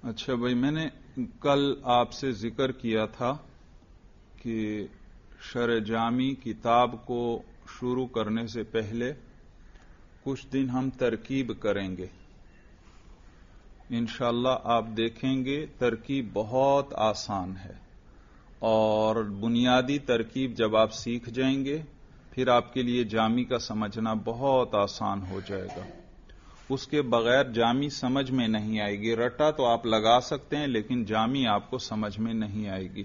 اچھا بھائی، میں نے کل آپ سے ذکر کیا تھا کہ شرح جامی کتاب کو شروع کرنے سے پہلے کچھ دن ہم ترکیب کریں گے. انشاءاللہ آپ دیکھیں گے ترکیب بہت آسان ہے، اور بنیادی ترکیب جب آپ سیکھ جائیں گے پھر آپ کے لیے جامی کا سمجھنا بہت آسان ہو جائے گا. اس کے بغیر جامی سمجھ میں نہیں آئے گی. رٹا تو آپ لگا سکتے ہیں لیکن جامی آپ کو سمجھ میں نہیں آئے گی.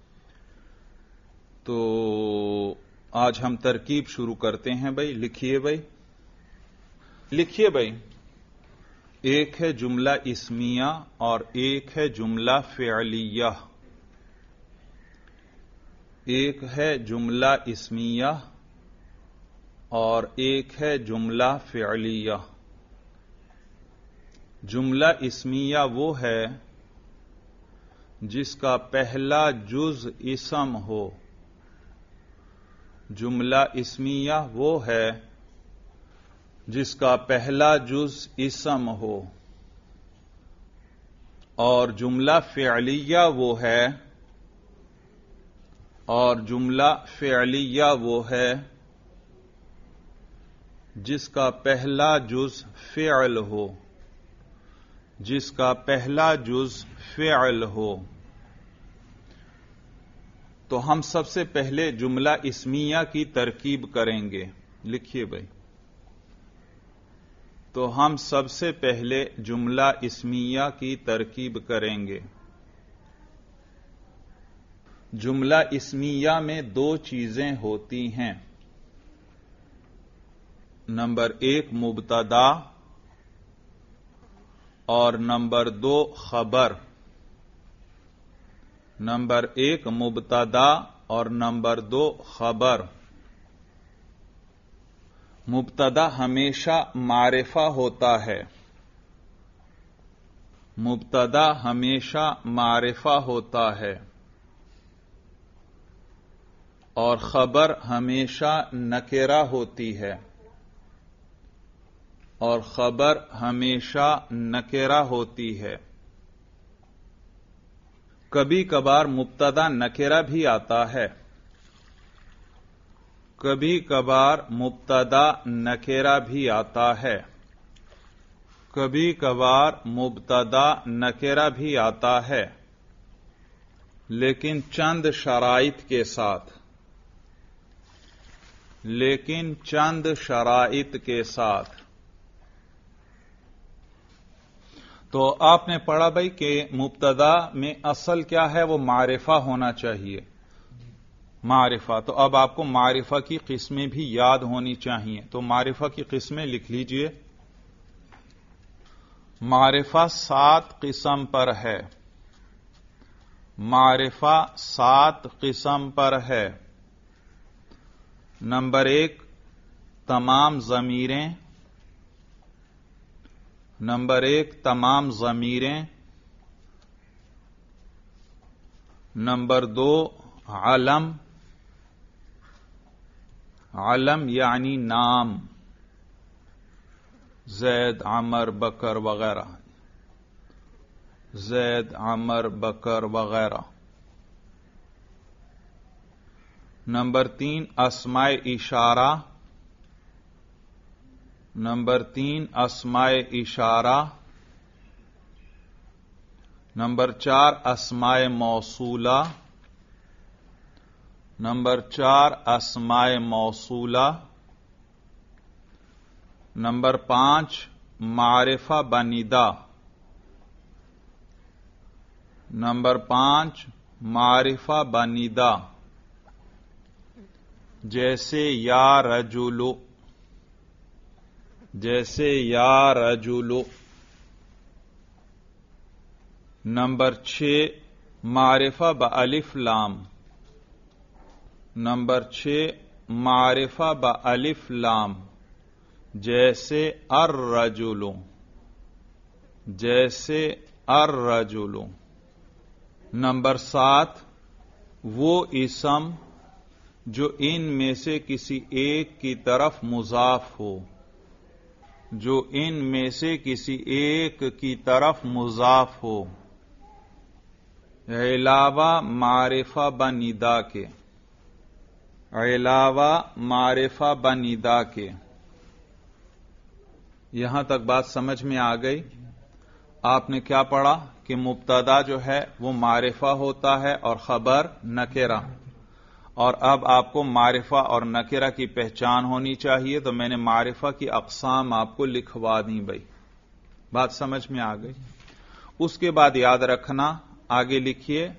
تو آج ہم ترکیب شروع کرتے ہیں. بھائی لکھیے، لکھیے بھائی. ایک ہے جملہ اسمیہ اور ایک ہے جملہ فعلیہ. ایک ہے جملہ اسمیہ اور ایک ہے جملہ فعلیہ. جملہ اسمیہ وہ ہے جس کا پہلا جز اسم ہو. جملہ اسمیہ وہ ہے جس کا پہلا جز اسم ہو، اور جملہ فعلیہ وہ ہے جس کا پہلا جز فعل ہو. تو ہم سب سے پہلے جملہ اسمیہ کی ترکیب کریں گے. لکھیے بھائی. تو ہم سب سے پہلے جملہ اسمیہ کی ترکیب کریں گے. جملہ اسمیہ میں دو چیزیں ہوتی ہیں. نمبر 1 مبتدا اور نمبر 2 خبر. نمبر 1 مبتدا اور نمبر 2 خبر. مبتدا ہمیشہ معرفہ ہوتا ہے. اور خبر ہمیشہ نکرہ ہوتی ہے. کبھی کبھار مبتدا نکرہ بھی آتا ہے. لیکن چند شرائط کے ساتھ. تو آپ نے پڑھا بھائی کہ مبتدا میں اصل کیا ہے؟ وہ معرفہ ہونا چاہیے. معرفہ. تو اب آپ کو معرفہ کی قسمیں بھی یاد ہونی چاہیے. تو معرفہ کی قسمیں لکھ لیجئے. معرفہ 7 قسم پر ہے. نمبر 1 تمام ضمیریں. نمبر 2 علم یعنی نام، زید عمر بکر وغیرہ. نمبر 3 اسماء اشارہ. نمبر 4 اسماء موصولہ. نمبر 5 معرفہ بنیدہ. جیسے یا رجل. نمبر 6 معرفہ بألف لام. جیسے الرجل. نمبر 7 وہ اسم جو ان میں سے کسی ایک کی طرف مضاف ہو. جو ان میں سے کسی ایک کی طرف مضاف ہو، علاوہ معرفہ بندا کے، علاوہ معرفہ بندا کے۔ یہاں تک بات سمجھ میں آ گئی؟ آپ نے کیا پڑھا کہ مبتدا جو ہے وہ معرفہ ہوتا ہے اور خبر نکرہ، اور اب آپ کو معرفہ اور نکرہ کی پہچان ہونی چاہیے، تو میں نے معرفہ کی اقسام آپ کو لکھوا دیں بھائی۔ بات سمجھ میں آ گئی؟ اس کے بعد یاد رکھنا، آگے لکھیے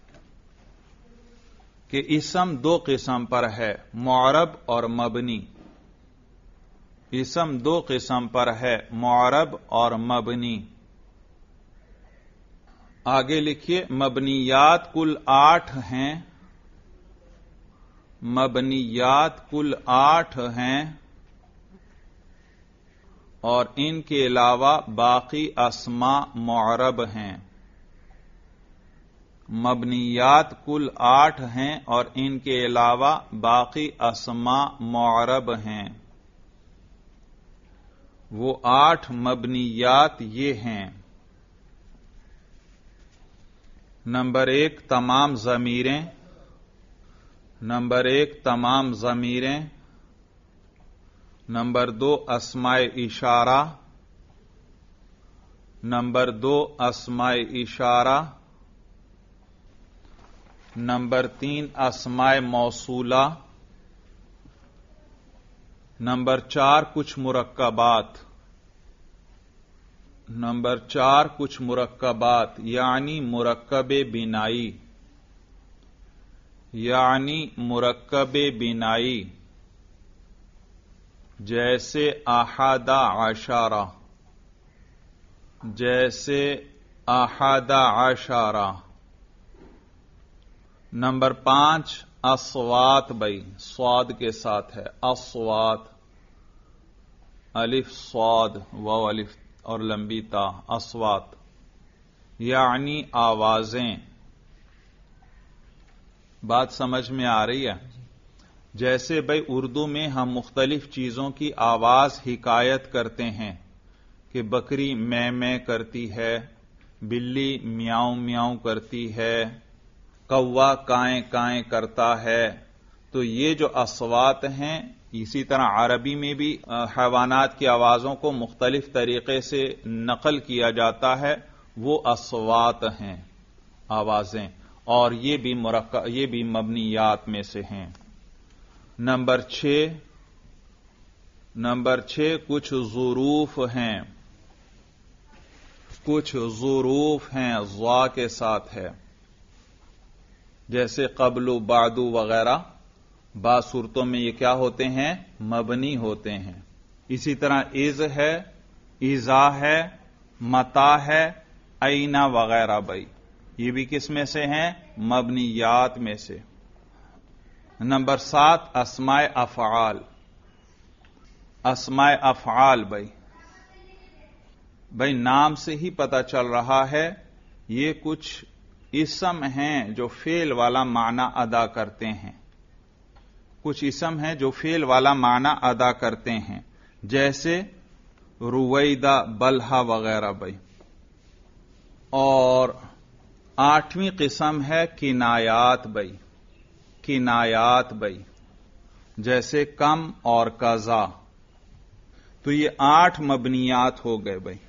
کہ اسم دو قسم پر ہے، معرب اور مبنی۔ اسم دو قسم پر ہے، معرب اور مبنی۔ آگے لکھیے، مبنیات کل 8 ہیں، مبنیات کل 8 ہیں، اور ان کے علاوہ باقی اسماء معرب ہیں۔ مبنیات کل 8 ہیں اور ان کے علاوہ باقی اسماء معرب ہیں۔ وہ 8 مبنیات یہ ہیں: نمبر 1 تمام ضمیریں، نمبر 1 تمام ضمیریں، نمبر 2 اسماء اشارہ، نمبر 2 اسماء اشارہ، نمبر 3 اسماء موصولہ، نمبر 4 کچھ مرکبات، نمبر 4 کچھ مرکبات یعنی مرکب بنائی، یعنی مرکب بنائی، جیسے احد عشرہ، جیسے احد عشرہ۔ نمبر 5 اصوات، بھائی صاد کے ساتھ ہے، اصوات، الف صاد واو الف اور لمبی تا، اصوات یعنی آوازیں۔ بات سمجھ میں آ رہی ہے؟ جیسے بھائی اردو میں ہم مختلف چیزوں کی آواز حکایت کرتے ہیں کہ بکری میں میں کرتی ہے، بلی میاؤں میاؤں کرتی ہے، کوا کائیں کائیں کرتا ہے، تو یہ جو اصوات ہیں، اسی طرح عربی میں بھی حیوانات کی آوازوں کو مختلف طریقے سے نقل کیا جاتا ہے، وہ اصوات ہیں، آوازیں، اور یہ بھی مبنیات میں سے ہیں۔ نمبر 6 کچھ ظروف ہیں، کچھ ظروف ہیں، ضا کے ساتھ ہے، جیسے قبل و بعد وغیرہ۔ بعض صورتوں میں یہ کیا ہوتے ہیں؟ مبنی ہوتے ہیں۔ اسی طرح از ہے، اذا ہے، متا ہے، اینا وغیرہ، بھائی یہ بھی کس میں سے ہیں؟ مبنیات میں سے۔ نمبر 7 اسماء افعال، اسماء افعال، بھائی نام سے ہی پتہ چل رہا ہے یہ کچھ اسم ہیں جو فعل والا معنی ادا کرتے ہیں، کچھ اسم ہیں جو فعل والا معنی ادا کرتے ہیں، جیسے رویدہ، بلہا وغیرہ، بھائی۔ اور 8ویں قسم ہے کنایات، بھائی کنایات، بھائی جیسے کم اور قضا۔ تو یہ 8 مبنیات ہو گئے، بھائی۔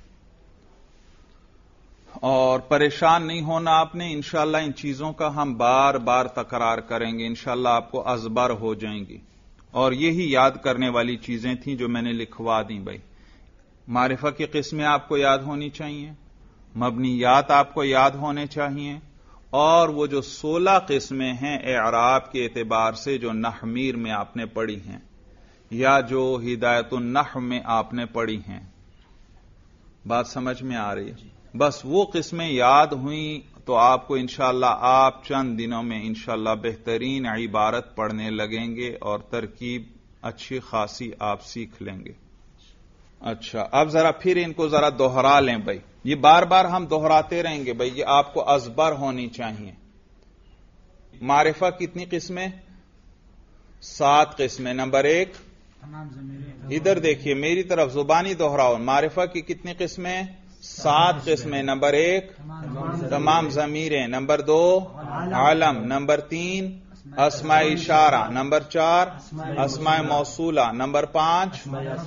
اور پریشان نہیں ہونا آپ نے، انشاءاللہ ان چیزوں کا ہم بار بار تکرار کریں گے، انشاءاللہ آپ کو ازبر ہو جائیں گی، اور یہی یاد کرنے والی چیزیں تھیں جو میں نے لکھوا دیں، بھائی۔ معرفہ کی قسمیں آپ کو یاد ہونی چاہیے، مبنیات آپ کو یاد ہونے چاہیے، اور وہ جو 16 قسمیں ہیں اعراب کے اعتبار سے جو نحو میر میں آپ نے پڑھی ہیں، یا جو ہدایت النحو میں آپ نے پڑھی ہیں۔ بات سمجھ میں آ رہی ہے؟ بس وہ قسمیں یاد ہوئیں تو آپ کو انشاءاللہ آپ چند دنوں میں انشاءاللہ بہترین عبارت پڑھنے لگیں گے اور ترکیب اچھی خاصی آپ سیکھ لیں گے۔ اچھا، اب ذرا پھر ان کو ذرا دوہرا لیں، بھائی یہ بار بار ہم دوہراتے رہیں گے، بھائی یہ آپ کو ازبر ہونی چاہیے۔ معرفہ کتنی قسمیں؟ 7 قسمیں۔ نمبر 1 ادھر دیکھیے میری طرف زبانی دوہراؤ. معرفہ کی کتنی قسمیں؟ 7 قسمیں. نمبر 1 تمام ضمیریں، نمبر 2 عالم، نمبر 3 اسماء اشارہ، نمبر 4 اسماء موصولہ، نمبر 5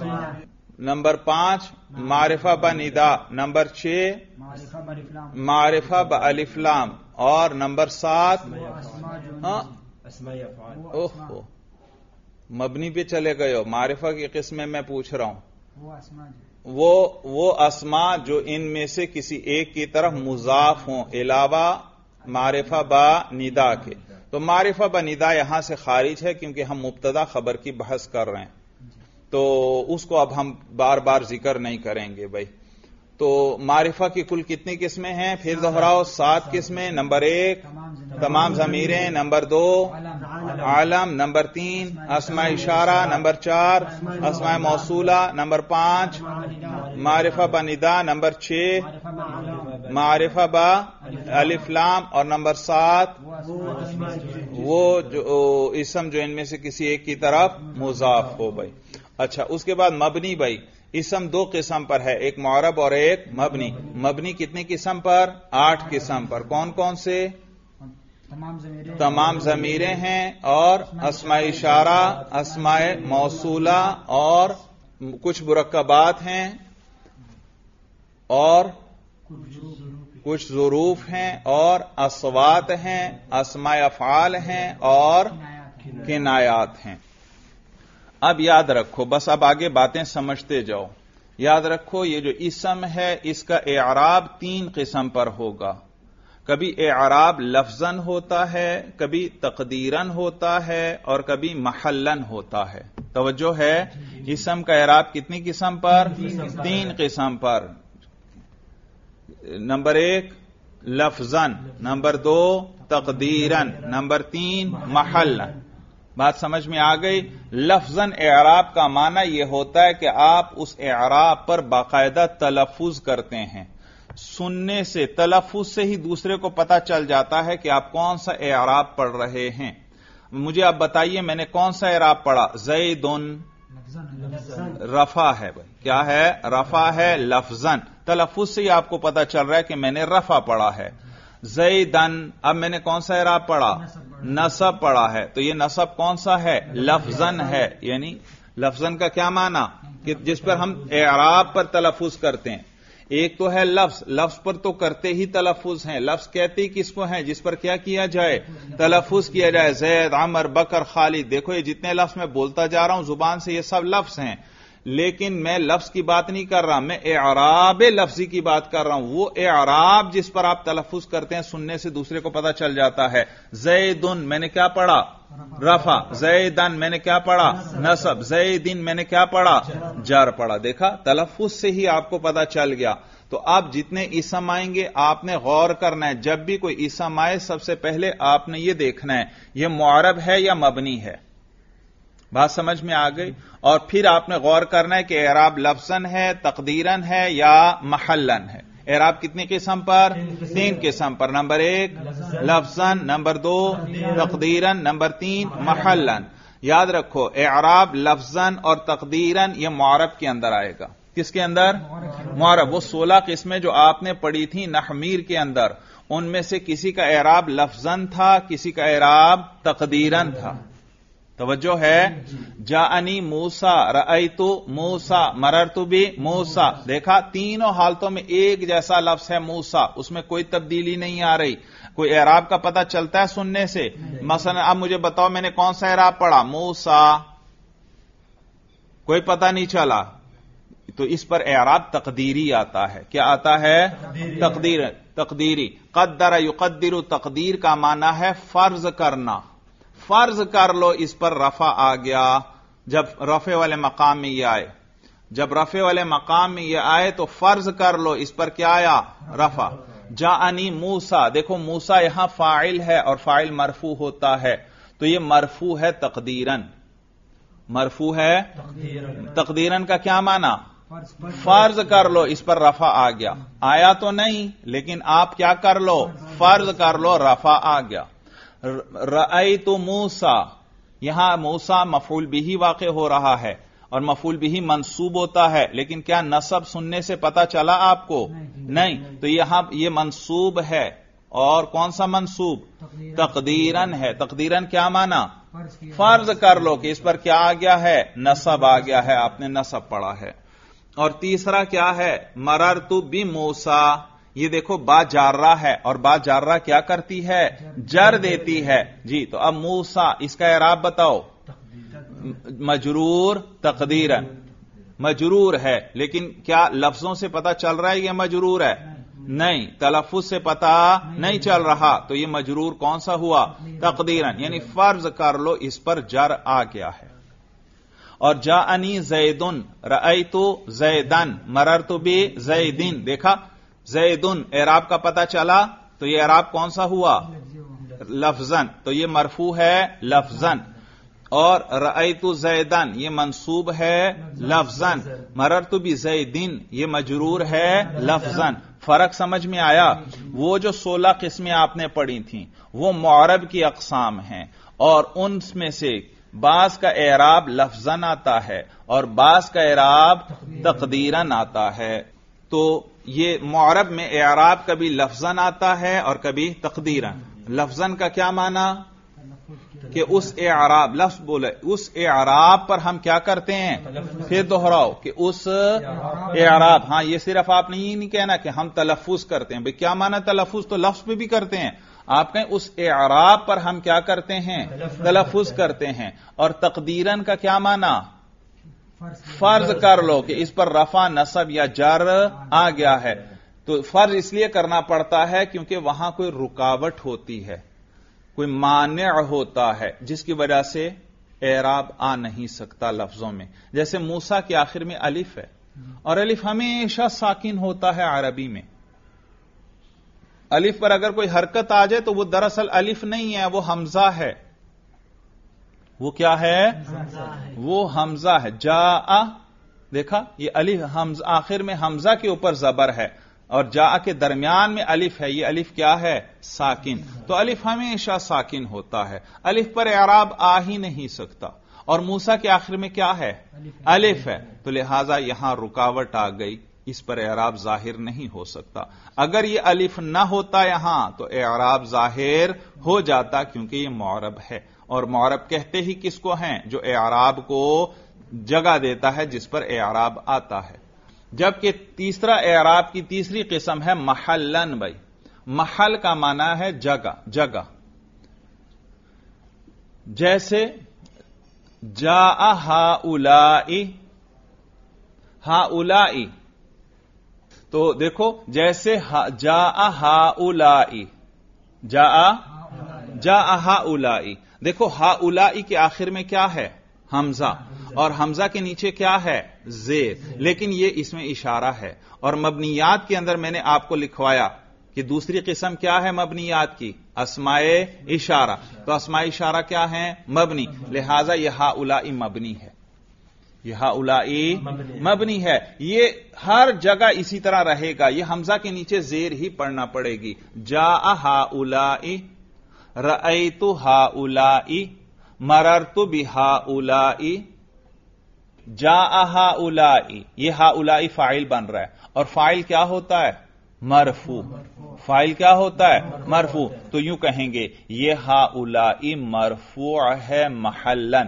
معرفہ بندا، نمبر 6 معرفہ بالف لام، اور نمبر 7 مبنی پہ چلے گئے ہو. معرفہ کی قسمیں میں پوچھ رہا ہوں وہ اسماء جو ان میں سے کسی ایک کی طرف مضاف ہوں علاوہ معرفہ با ندا کے. تو معرفہ با ندا یہاں سے خارج ہے کیونکہ ہم مبتدا خبر کی بحث کر رہے ہیں، تو اس کو اب ہم بار بار ذکر نہیں کریں گے بھائی. تو معرفہ کی کل کتنی قسمیں ہیں؟ پھر دوہراؤ. 7 قسمیں. نمبر 1 تمام ضمیریں، نمبر 2 عالم، نمبر 3 اسماء اشارہ، نمبر 4 اسماء موصولہ، نمبر 5 معرفہ بندا، نمبر 6 معرفہ با الف لام، اور نمبر 7 وہ جو اسم جو ان میں سے کسی ایک کی طرف مضاف ہو بھائی. اچھا، اس کے بعد مبنی بھائی. اسم 2 قسم پر ہے، ایک معرب اور ایک مبنی. مبنی کتنی قسم پر؟ 8 قسم پر. کون کون سے؟ تمام ضمیریں ہیں، اور اسماء اشارہ، اسماء موصولہ، اور کچھ مرکبات ہیں، اور کچھ ظروف ہیں، اور اصوات ہیں، اسماء افعال ہیں، اور کنایات ہیں. اب یاد رکھو، بس اب آگے باتیں سمجھتے جاؤ. یاد رکھو یہ جو اسم ہے اس کا اعراب 3 قسم پر ہوگا. کبھی اعراب لفظاً ہوتا ہے، کبھی تقدیراً ہوتا ہے، اور کبھی محلاً ہوتا ہے. توجہ ہے؟ اسم کا اعراب کتنی قسم پر؟ 3 قسم پر. نمبر 1 لفظاً، نمبر 2 تقدیراً، نمبر 3 محلاً. بات سمجھ میں آ گئی؟ لفظاً اعراب کا معنی یہ ہوتا ہے کہ آپ اس اعراب پر باقاعدہ تلفظ کرتے ہیں. سننے سے، تلفظ سے ہی دوسرے کو پتا چل جاتا ہے کہ آپ کون سا اعراب پڑھ رہے ہیں. مجھے آپ بتائیے میں نے کون سا اعراب پڑھا؟ زیدن رفع ہے بھائی. کیا ہے؟ رفع ہے لفظاً. تلفظ سے ہی آپ کو پتا چل رہا ہے کہ میں نے رفع پڑھا ہے. زیدن، اب میں نے کون سا اعراب پڑھا؟ نصب پڑھا ہے. تو یہ نصب کون سا ہے؟ لفظاً ہے. یعنی لفظاً کا کیا معنی؟ کہ جس پر ہم اعراب پر تلفظ کرتے ہیں. ایک تو ہے لفظ، لفظ پر تو کرتے ہی تلفظ ہیں. لفظ کہتے ہی کس کو ہیں؟ جس پر کیا کیا جائے؟ تلفظ کیا جائے. زید، عمر، بکر، خالد. دیکھو یہ جتنے لفظ میں بولتا جا رہا ہوں زبان سے، یہ سب لفظ ہیں، لیکن میں لفظ کی بات نہیں کر رہا، میں اعراب لفظی کی بات کر رہا ہوں. وہ اعراب جس پر آپ تلفظ کرتے ہیں، سننے سے دوسرے کو پتا چل جاتا ہے. زیدن میں نے کیا پڑھا؟ رفع. زیدن میں نے کیا پڑھا؟ نصب. زیدن میں نے کیا پڑھا؟ جر پڑھا. دیکھا، تلفظ سے ہی آپ کو پتا چل گیا. تو آپ جتنے اسم آئیں گے آپ نے غور کرنا ہے. جب بھی کوئی اسم آئے سب سے پہلے آپ نے یہ دیکھنا ہے یہ معرب ہے یا مبنی ہے. بات سمجھ میں آ گئی؟ اور پھر آپ نے غور کرنا ہے کہ اعراب لفظاً ہے، تقدیراً ہے، یا محلاً ہے. اعراب کتنی قسم پر؟ 3 قسم پر. نمبر 1 لفظاً، نمبر 2 تقدیراً، نمبر 3 محلاً. یاد رکھو اعراب لفظاً اور تقدیراً یہ معرب کے اندر آئے گا. کس کے اندر؟ معرب. وہ 16 قسمیں جو آپ نے پڑھی تھیں نحمیر کے اندر، ان میں سے کسی کا اعراب لفظاً تھا، کسی کا اعراب تقدیراً تھا. توجہ ہے؟ جاءنی موسیٰ، رأیت موسیٰ، مررت بی موسیٰ. دیکھا تینوں حالتوں میں ایک جیسا لفظ ہے موسیٰ، اس میں کوئی تبدیلی نہیں آ رہی. کوئی اعراب کا پتہ چلتا ہے سننے سے؟ مثلا اب مجھے بتاؤ میں نے کون سا اعراب پڑھا؟ موسیٰ. کوئی پتہ نہیں چلا، تو اس پر اعراب تقدیری آتا ہے. کیا آتا ہے؟ تقدیری. قدر یقدر، تقدیر کا معنی ہے فرض کرنا. فرض کر لو اس پر رفع آ گیا. جب رفع والے مقام میں یہ آئے، جب رفع والے مقام میں یہ آئے تو فرض کر لو اس پر کیا آیا؟ رفع. جاءنی موسیٰ. دیکھو موسیٰ یہاں فاعل ہے اور فاعل مرفوع ہوتا ہے، تو یہ مرفوع ہے تقدیراً. مرفوع ہے تقدیراً کا کیا معنی؟ فرض کر لو اس پر رفع آ گیا. آیا تو نہیں، لیکن آپ کیا کر لو؟ فرض کر لو، رفع آ گیا. رأیت موسیٰ، یہاں موسیٰ مفعول بھی واقع ہو رہا ہے اور مفعول بھی منصوب ہوتا ہے، لیکن کیا نصب سننے سے پتا چلا آپ کو؟ نہیں، تو یہاں یہ منصوب ہے، اور کون سا منصوب؟ تقدیرن ہے۔ تقدیرن کیا مانا؟ فرض کر لو کہ اس پر کیا آ گیا ہے؟ نصب آ گیا ہے، آپ نے نصب پڑھا ہے۔ اور تیسرا کیا ہے؟ مررت بموسیٰ، یہ دیکھو با جارہ ہے، اور با جارہ کیا کرتی ہے؟ جر دیتی ہے۔ جی، تو اب موسیٰ اس کا اعراب بتاؤ۔ مجرور تقدیرن، مجرور ہے، لیکن کیا لفظوں سے پتا چل رہا ہے یہ مجرور ہے؟ نہیں، تلفظ سے پتا نہیں چل رہا، تو یہ مجرور کون سا ہوا؟ تقدیرن، یعنی فرض کر لو اس پر جر آ گیا ہے۔ اور جاءنی زیدن، رأیت زیدن، مررت بزیدن، دیکھا زیدن اعراب کا پتا چلا، تو یہ اعراب کون سا ہوا؟ لفظن، تو یہ مرفوع ہے لفظن۔ اور رأیت زیدن یہ منصوب ہے لفظن، مررت بزیدن یہ مجرور ہے لفظن۔ فرق سمجھ میں آیا؟ وہ جو 16 قسمیں آپ نے پڑھی تھیں وہ معرب کی اقسام ہیں، اور ان میں سے بعض کا اعراب لفظن آتا ہے اور بعض کا اعراب تقدیرن آتا ہے۔ تو یہ معرب میں اعراب کبھی لفظن آتا ہے اور کبھی تقدیرن۔ لفظن کا کیا معنی؟ کہ اس اعراب، لفظ بولے، اس اعراب پر ہم کیا کرتے ہیں؟ پھر دوہراؤ کہ اس اعراب، ہاں یہ صرف آپ نے یہ نہیں کہنا کہ ہم تلفظ کرتے ہیں، بھئی کیا معنی تلفظ؟ تو لفظ پہ بھی کرتے ہیں، آپ کہیں اس اعراب پر ہم کیا کرتے ہیں؟ تلفظ کرتے ہیں۔ اور تقدیرن کا کیا معنی؟ فرض کر لو کہ اس پر رفع، نصب یا جر آ گیا ہے، تو فرض اس لیے کرنا پڑتا ہے کیونکہ وہاں کوئی رکاوٹ ہوتی ہے، کوئی مانع ہوتا ہے جس کی وجہ سے اعراب آ نہیں سکتا لفظوں میں۔ جیسے موسیٰ کے آخر میں الف ہے، اور الف ہمیشہ ساکن ہوتا ہے عربی میں۔ الف پر اگر کوئی حرکت آ جائے تو وہ دراصل الف نہیں ہے، وہ حمزہ ہے۔ وہ کیا ہے؟ وہ حمزہ ہے۔ جاء، دیکھا یہ الف حمزہ، آخر میں حمزہ کے اوپر زبر ہے، اور جاء کے درمیان میں الف ہے، یہ الف کیا ہے؟ ساکن۔ تو الف ہمیشہ ساکن ہوتا ہے، الف پر اعراب آ ہی نہیں سکتا۔ اور موسیٰ کے آخر میں کیا ہے؟ الف ہے، تو لہذا یہاں رکاوٹ آ گئی، اس پر اعراب ظاہر نہیں ہو سکتا۔ اگر یہ الف نہ ہوتا یہاں تو اعراب ظاہر ہو جاتا، کیونکہ یہ معرب ہے، اور معرب کہتے ہی کس کو ہیں؟ جو اعراب کو جگہ دیتا ہے، جس پر اعراب آتا ہے۔ جبکہ تیسرا اعراب کی تیسری قسم ہے محلن۔ بھائی محل کا معنی ہے جگہ، جگہ۔ جیسے جاء ہؤلاء، ہؤلاء، تو دیکھو جیسے جاء ہؤلاء، جاء ہؤلاء، دیکھو ہؤلاء کے آخر میں کیا ہے؟ حمزہ، اور حمزہ کے نیچے کیا ہے؟ زیر، لیکن یہ اس میں اشارہ ہے۔ اور مبنیات کے اندر میں نے آپ کو لکھوایا کہ دوسری قسم کیا ہے مبنیات کی؟ اسماء اشارہ۔ تو اسماء اشارہ کیا ہیں؟ مبنی، لہذا یہ ہؤلاء مبنی ہے، یہ ہؤلاء مبنی ہے۔ یہ ہر جگہ اسی طرح رہے گا، یہ حمزہ کے نیچے زیر ہی پڑھنا پڑے گی۔ جاء ہؤلاء، رأیت ہؤلاء، مررت بہؤلاء، جاء ہؤلاء، یہ ہؤلاء فاعل بن رہا ہے، اور فاعل کیا ہوتا ہے؟ مرفوع۔ فاعل کیا ہوتا ہے؟ مرفوع۔ تو یوں کہیں گے یہ ہؤلاء مرفوع ہے محلن۔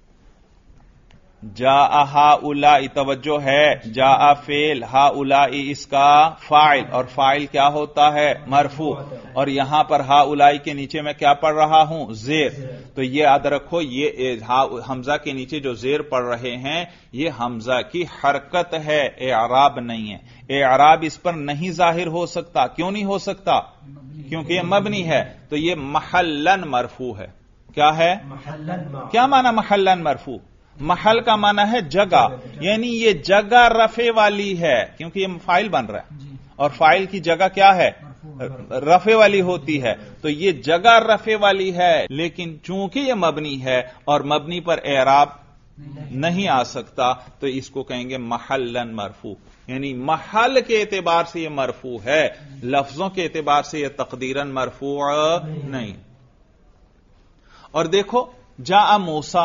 جاء ہؤلاء، توجہ ہے، جاء فعل، ہؤلاء اس کا فاعل، اور فاعل کیا ہوتا ہے؟ مرفوع۔ اور یہاں پر ہؤلاء کے نیچے میں کیا پڑھ رہا ہوں؟ زیر۔ تو یہ یاد رکھو، یہ حمزہ کے نیچے جو زیر پڑھ رہے ہیں یہ حمزہ کی حرکت ہے، اعراب نہیں ہے۔ اعراب اس پر نہیں ظاہر ہو سکتا۔ کیوں نہیں ہو سکتا؟ کیونکہ یہ مبنی ہے۔ تو یہ محلن مرفوع ہے۔ کیا ہے؟ کیا معنی محلن مرفوع؟ محل کا معنی ہے جگہ، یعنی یہ جگہ رفع والی ہے، کیونکہ یہ فاعل بن رہا ہے، اور فاعل کی جگہ کیا ہے؟ رفع والی ہوتی ہے، تو یہ جگہ رفع والی ہے، لیکن چونکہ یہ مبنی ہے اور مبنی پر اعراب نہیں آ سکتا، تو اس کو کہیں گے محلن مرفوع، یعنی محل کے اعتبار سے یہ مرفوع ہے، لفظوں کے اعتبار سے یہ تقدیرن مرفوع نہیں۔ اور دیکھو جاء موسا،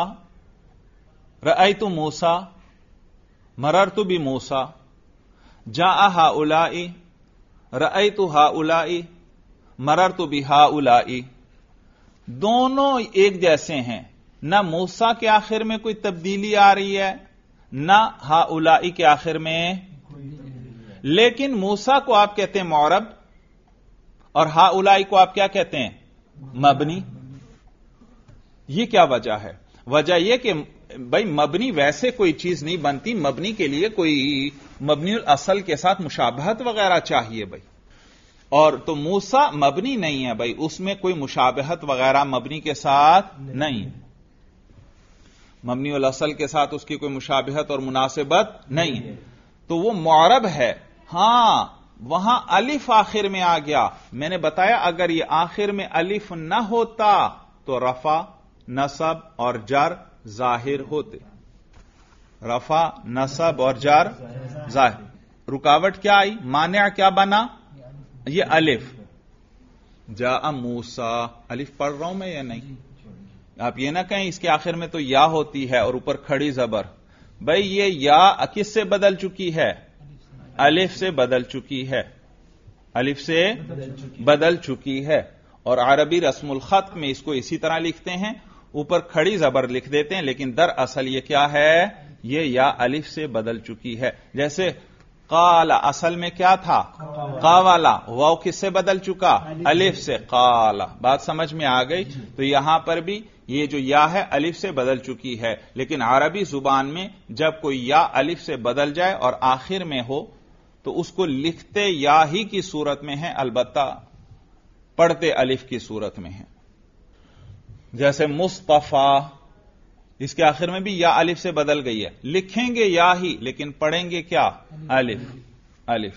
رأیت موسا، مررت بموسا، جاء ہؤلاء، رأیت ہؤلاء، مررت بہؤلاء، دونوں ایک جیسے ہیں، نہ موسا کے آخر میں کوئی تبدیلی آ رہی ہے نہ ہؤلاء کے آخر میں، لیکن موسا کو آپ کہتے ہیں معرب اور ہؤلاء کو آپ کیا کہتے ہیں؟ مبنی۔ یہ کیا وجہ ہے؟ وجہ یہ کہ بھائی مبنی ویسے کوئی چیز نہیں بنتی، مبنی کے لیے کوئی مبنی الاصل کے ساتھ مشابہت وغیرہ چاہیے بھائی، اور تو موسا مبنی نہیں ہے بھائی، اس میں کوئی مشابہت وغیرہ مبنی کے ساتھ نہیں، مبنی الاصل کے ساتھ اس کی کوئی مشابہت اور مناسبت نہیں، تو وہ معرب ہے۔ ہاں وہاں الف آخر میں آ گیا، میں نے بتایا اگر یہ آخر میں الف نہ ہوتا تو رفع، نصب اور جر ظاہر ہوتے، رفع، نصب اور جر ظاہر۔ رکاوٹ کیا آئی؟ مانع کیا بنا؟ یہ الف۔ جاء موسا، الف پڑھ رہا ہوں میں یا نہیں؟ آپ یہ نہ کہیں اس کے آخر میں تو یا ہوتی ہے اور اوپر کھڑی زبر، بھائی یہ یا کس سے بدل چکی ہے؟ الف سے بدل چکی ہے، الف سے بدل چکی ہے، اور عربی رسم الخط میں اس کو اسی طرح لکھتے ہیں، اوپر کھڑی زبر لکھ دیتے ہیں، لیکن در اصل یہ کیا ہے؟ یہ یا الف سے بدل چکی ہے۔ جیسے قال اصل میں کیا تھا؟ قاولا، واو کس سے بدل چکا؟ الف سے، قال۔ بات سمجھ میں آ گئی؟ تو یہاں پر بھی یہ جو یا ہے الف سے بدل چکی ہے، لیکن عربی زبان میں جب کوئی یا الف سے بدل جائے اور آخر میں ہو تو اس کو لکھتے یا ہی کی صورت میں ہے، البتہ پڑھتے الف کی صورت میں ہے۔ جیسے مصطفیٰ، اس کے آخر میں بھی یا الف سے بدل گئی ہے، لکھیں گے یا ہی لیکن پڑھیں گے کیا؟ الف، الف۔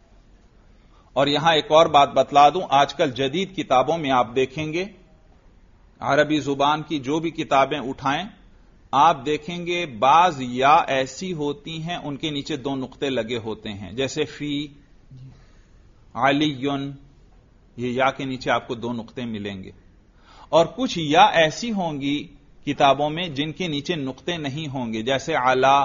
اور یہاں ایک اور بات بتلا دوں، آج کل جدید کتابوں میں آپ دیکھیں گے، عربی زبان کی جو بھی کتابیں اٹھائیں آپ دیکھیں گے بعض یا ایسی ہوتی ہیں ان کے نیچے دو نقطے لگے ہوتے ہیں، جیسے فی، علی، یہ یا کے نیچے آپ کو دو نقطے ملیں گے، اور کچھ یا ایسی ہوں گی کتابوں میں جن کے نیچے نقطے نہیں ہوں گے، جیسے علا،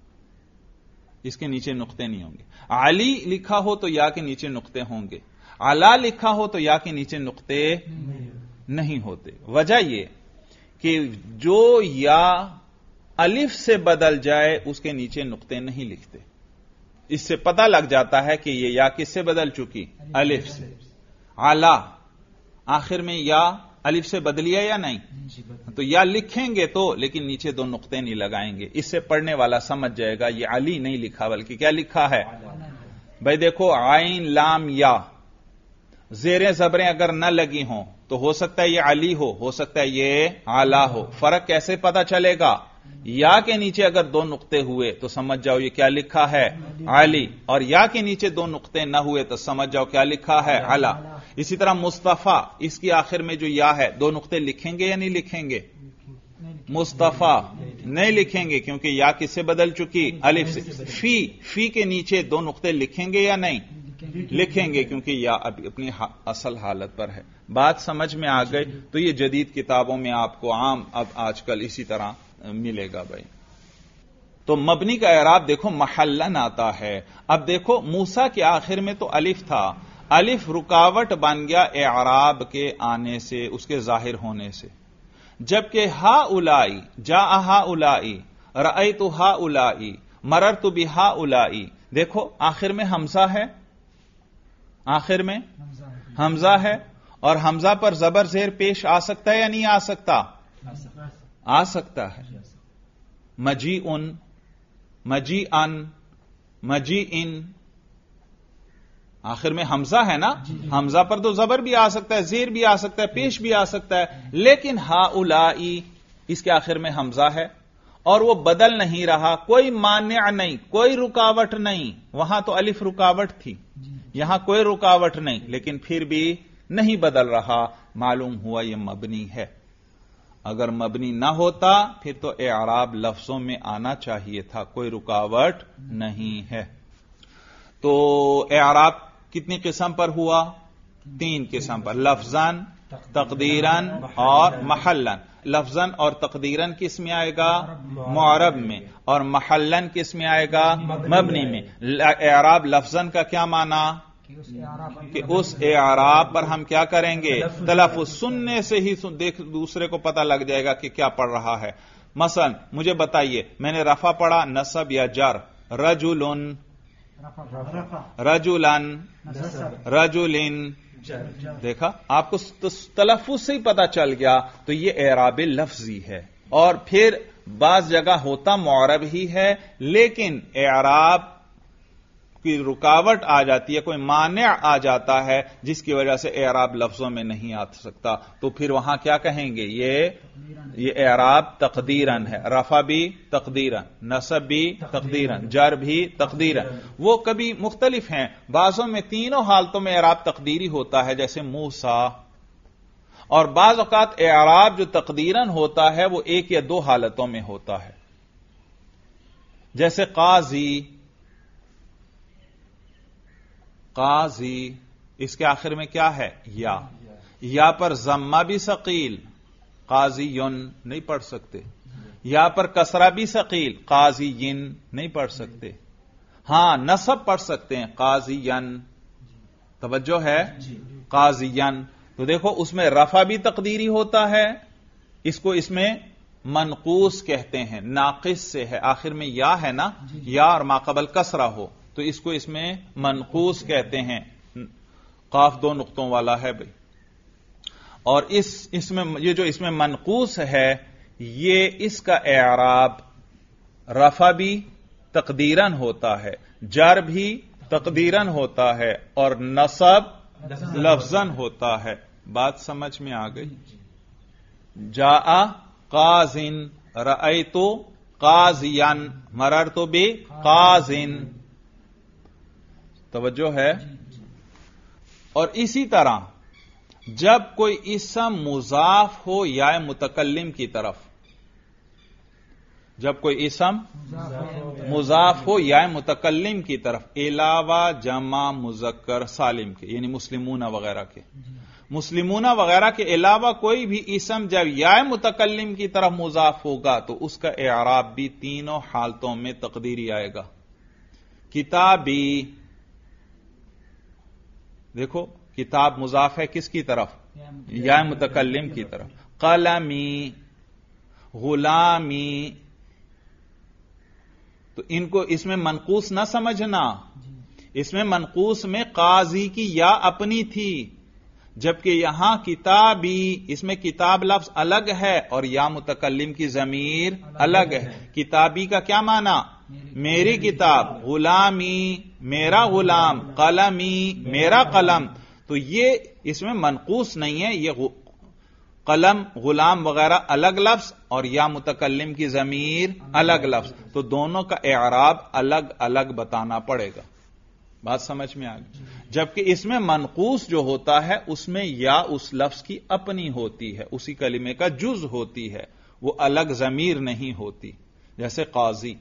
اس کے نیچے نقطے نہیں ہوں گے۔ علی لکھا ہو تو یا کے نیچے نقطے ہوں گے، علا لکھا ہو تو یا کے نیچے نقطے نہیں ہوتے۔ وجہ یہ کہ جو یا الف سے بدل جائے اس کے نیچے نقطے نہیں لکھتے، اس سے پتہ لگ جاتا ہے کہ یہ یا کس سے بدل چکی؟ الف سے۔ علا آخر میں یا الف سے بدلی ہے یا نہیں؟ تو یا لکھیں گے تو، لیکن نیچے دو نقطے نہیں لگائیں گے، اس سے پڑھنے والا سمجھ جائے گا یہ علی نہیں لکھا بلکہ کیا لکھا ہے؟ بھائی دیکھو عین لام یا، زیریں زبریں اگر نہ لگی ہوں تو ہو سکتا ہے یہ علی ہو سکتا ہے یہ علا ہو۔ فرق کیسے پتا چلے گا؟ یا کے نیچے اگر دو نقطے ہوئے تو سمجھ جاؤ یہ کیا لکھا ہے؟ علی، اور یا کے نیچے دو نقطے نہ ہوئے تو سمجھ جاؤ کیا لکھا ہے؟ علا۔ اسی طرح مصطفیٰ، اس کی آخر میں جو یا ہے دو نقطے لکھیں گے یا نہیں لکھیں گے؟ مصطفیٰ نہیں لکھیں گے کیونکہ یا کس سے بدل چکی؟ الف سے۔ فی کے نیچے دو نقطے لکھیں گے یا نہیں لکھیں گے کیونکہ یا اپنی اصل حالت پر ہے۔ بات سمجھ میں آ گئی؟ تو یہ جدید کتابوں میں آپ کو عام اب آج کل اسی طرح ملے گا بھائی۔ تو مبنی کا اعراب دیکھو محلن آتا ہے۔ اب دیکھو موسیٰ کے آخر میں تو الف تھا، الف رکاوٹ بن گیا اعراب کے آنے سے، اس کے ظاہر ہونے سے، جبکہ ہؤلاء، جاء ہؤلاء، رأیت ہؤلاء، مررت بہؤلاء، دیکھو آخر میں حمزہ ہے، آخر میں حمزہ ہے، اور حمزہ پر زبر زیر پیش آ سکتا ہے یا نہیں آ سکتا؟ آ سکتا ہے۔ مجیئن، مجیئن، مجیئن، آخر میں حمزہ ہے نا، حمزہ پر تو زبر بھی آ سکتا ہے، زیر بھی آ سکتا ہے، پیش بھی آ سکتا ہے، لیکن ہؤلاء اس کے آخر میں حمزہ ہے اور وہ بدل نہیں رہا، کوئی مانع نہیں، کوئی رکاوٹ نہیں، وہاں تو الف رکاوٹ تھی، یہاں کوئی رکاوٹ نہیں، لیکن پھر بھی نہیں بدل رہا، معلوم ہوا یہ مبنی ہے۔ اگر مبنی نہ ہوتا پھر تو اعراب لفظوں میں آنا چاہیے تھا، کوئی رکاوٹ نہیں ہے۔ تو اعراب کتنی قسم پر ہوا؟ تین قسم پر، لفظاً، تقدیراً اور محلاً۔ لفظاً اور تقدیراً کس میں آئے گا؟ معرب میں. اور محلاً کس میں آئے گا؟ مبنی میں. اعراب لفظاً کا کیا معنی؟ کہ اس اعراب پر ہم کیا کریں گے؟ تلفظ. سننے سے ہی دوسرے کو پتہ لگ جائے گا کہ کیا پڑھ رہا ہے. مثلا مجھے بتائیے، میں نے رفع پڑھا، نصب یا جر؟ رجلن، رجلن، رجلن. دیکھا آپ کو تلفظ سے ہی پتا چل گیا. تو یہ اعراب لفظی ہے. اور پھر بعض جگہ ہوتا معرب ہی ہے، لیکن اعراب کی رکاوٹ آ جاتی ہے، کوئی مانع آ جاتا ہے جس کی وجہ سے اعراب لفظوں میں نہیں آ سکتا. تو پھر وہاں کیا کہیں گے؟ یہ اعراب تقدیراً ہے. رفع بھی تقدیراً، نصب بھی تقدیراً، جر بھی تقدیراً. وہ کبھی مختلف ہیں، بعضوں میں تینوں حالتوں میں اعراب تقدیری ہوتا ہے، جیسے موسیٰ. اور بعض اوقات اعراب جو تقدیراً ہوتا ہے وہ ایک یا دو حالتوں میں ہوتا ہے، جیسے قاضی. قاضی اس کے آخر میں کیا ہے؟ یا پر ضمہ بھی ثقیل، قاضیٌ نہیں پڑھ سکتے. یا پر کسرہ بھی ثقیل، قاضیٍ نہیں پڑھ سکتے. ہاں نصب پڑھ سکتے ہیں، قاضیً. توجہ ہے؟ قاضیً. تو دیکھو اس میں رفع بھی تقدیری ہوتا ہے، اس میں منقوص کہتے ہیں، ناقص سے ہے، آخر میں یا ہے نا، یا اور ماقبل کسرہ ہو تو اس میں منقوص کہتے ہیں. قاف دو نقطوں والا ہے بھائی. اور اس میں یہ جو اس میں منقوص ہے، یہ اس کا اعراب رفع بھی تقدیراً ہوتا ہے، جر بھی تقدیراً ہوتا ہے، اور نصب لفظاً ہوتا ہے. بات سمجھ میں آ گئی؟ جاء قاضٍ، رأیت قاضیًا، مررت بقاضٍ. توجہ ہے؟ اور اسی طرح جب کوئی اسم مضاف ہو یا متکلم کی طرف، جب کوئی اسم مضاف ہو یا متکلم کی طرف، علاوہ جمع مذکر سالم کے، یعنی مسلمون وغیرہ کے، مسلمون وغیرہ کے علاوہ کوئی بھی اسم جب یا متکلم کی طرف مضاف ہوگا تو اس کا اعراب بھی تینوں حالتوں میں تقدیری آئے گا. کتابی، دیکھو کتاب مضاف ہے کس کی طرف؟ یا متکلم کی طرف. قلمی، غلامی. تو ان کو اس میں منقوص نہ سمجھنا، اس میں منقوص میں قاضی کی یا اپنی تھی، جبکہ یہاں کتابی، اس میں کتاب لفظ الگ ہے اور یا متکلم کی ضمیر الگ ہے. کتابی کا کیا معنی؟ میری کتاب. غلامی، میرا غلام. قلمی، میرا قلم. تو یہ اس میں منقوص نہیں ہے، یہ قلم، غلام وغیرہ الگ لفظ اور یا متکلم کی ضمیر الگ لفظ، تو دونوں کا اعراب الگ الگ بتانا پڑے گا. بات سمجھ میں آ گئی؟ جبکہ اس میں منقوص جو ہوتا ہے اس میں یا اس لفظ کی اپنی ہوتی ہے، اسی کلمے کا جز ہوتی ہے، وہ الگ ضمیر نہیں ہوتی، جیسے قاضی.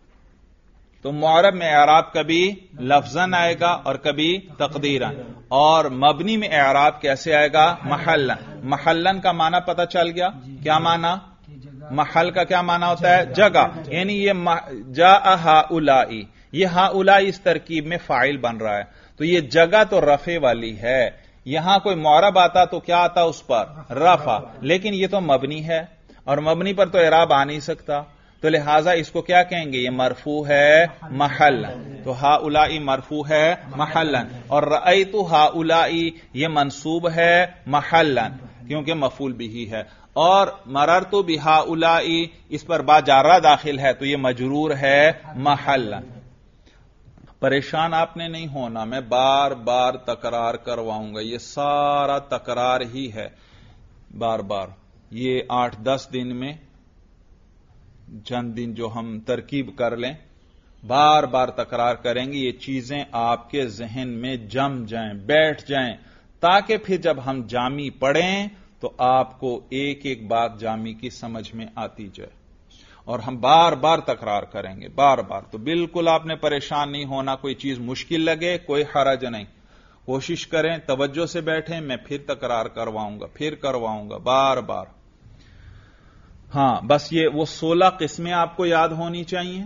تو معرب میں اعراب کبھی لفظاً آئے گا اور کبھی تقدیراً. اور مبنی میں اعراب کیسے آئے گا؟ محلاً. محلاً کا معنی پتہ چل گیا؟ کیا معنی؟ محل کا کیا معنی ہوتا ہے؟ جگہ. یعنی یہ جاء ہؤلاء، یہ ہؤلاء اس ترکیب میں فاعل بن رہا ہے، تو یہ جگہ تو رفع والی ہے. یہاں کوئی معرب آتا تو کیا آتا اس پر؟ رفع. لیکن یہ تو مبنی ہے اور مبنی پر تو اعراب آ نہیں سکتا، تو لہذا اس کو کیا کہیں گے؟ یہ مرفوع ہے محلاً. تو ہؤلاء مرفوع ہے محلاً. اور رأیت ہؤلاء یہ منصوب ہے محلاً کیونکہ مفعول بھی ہے. اور مررت بہؤلاء اس پر با جارہ داخل ہے تو یہ مجرور ہے محلاً. پریشان آپ نے نہیں ہونا، میں بار بار تکرار کرواؤں گا، یہ سارا تکرار ہی ہے بار بار. یہ 8-10 دن میں چند دن جو ہم ترکیب کر لیں، بار بار تکرار کریں گے، یہ چیزیں آپ کے ذہن میں جم جائیں، بیٹھ جائیں، تاکہ پھر جب ہم جامی پڑھیں تو آپ کو ایک ایک بات جامی کی سمجھ میں آتی جائے. اور ہم بار بار تکرار کریں گے، بار بار. تو بالکل آپ نے پریشان نہیں ہونا، کوئی چیز مشکل لگے کوئی حرج نہیں، کوشش کریں توجہ سے بیٹھیں، میں پھر تکرار کرواؤں گا، پھر کرواؤں گا بار بار. ہاں بس یہ وہ 16 قسمیں آپ کو یاد ہونی چاہیے،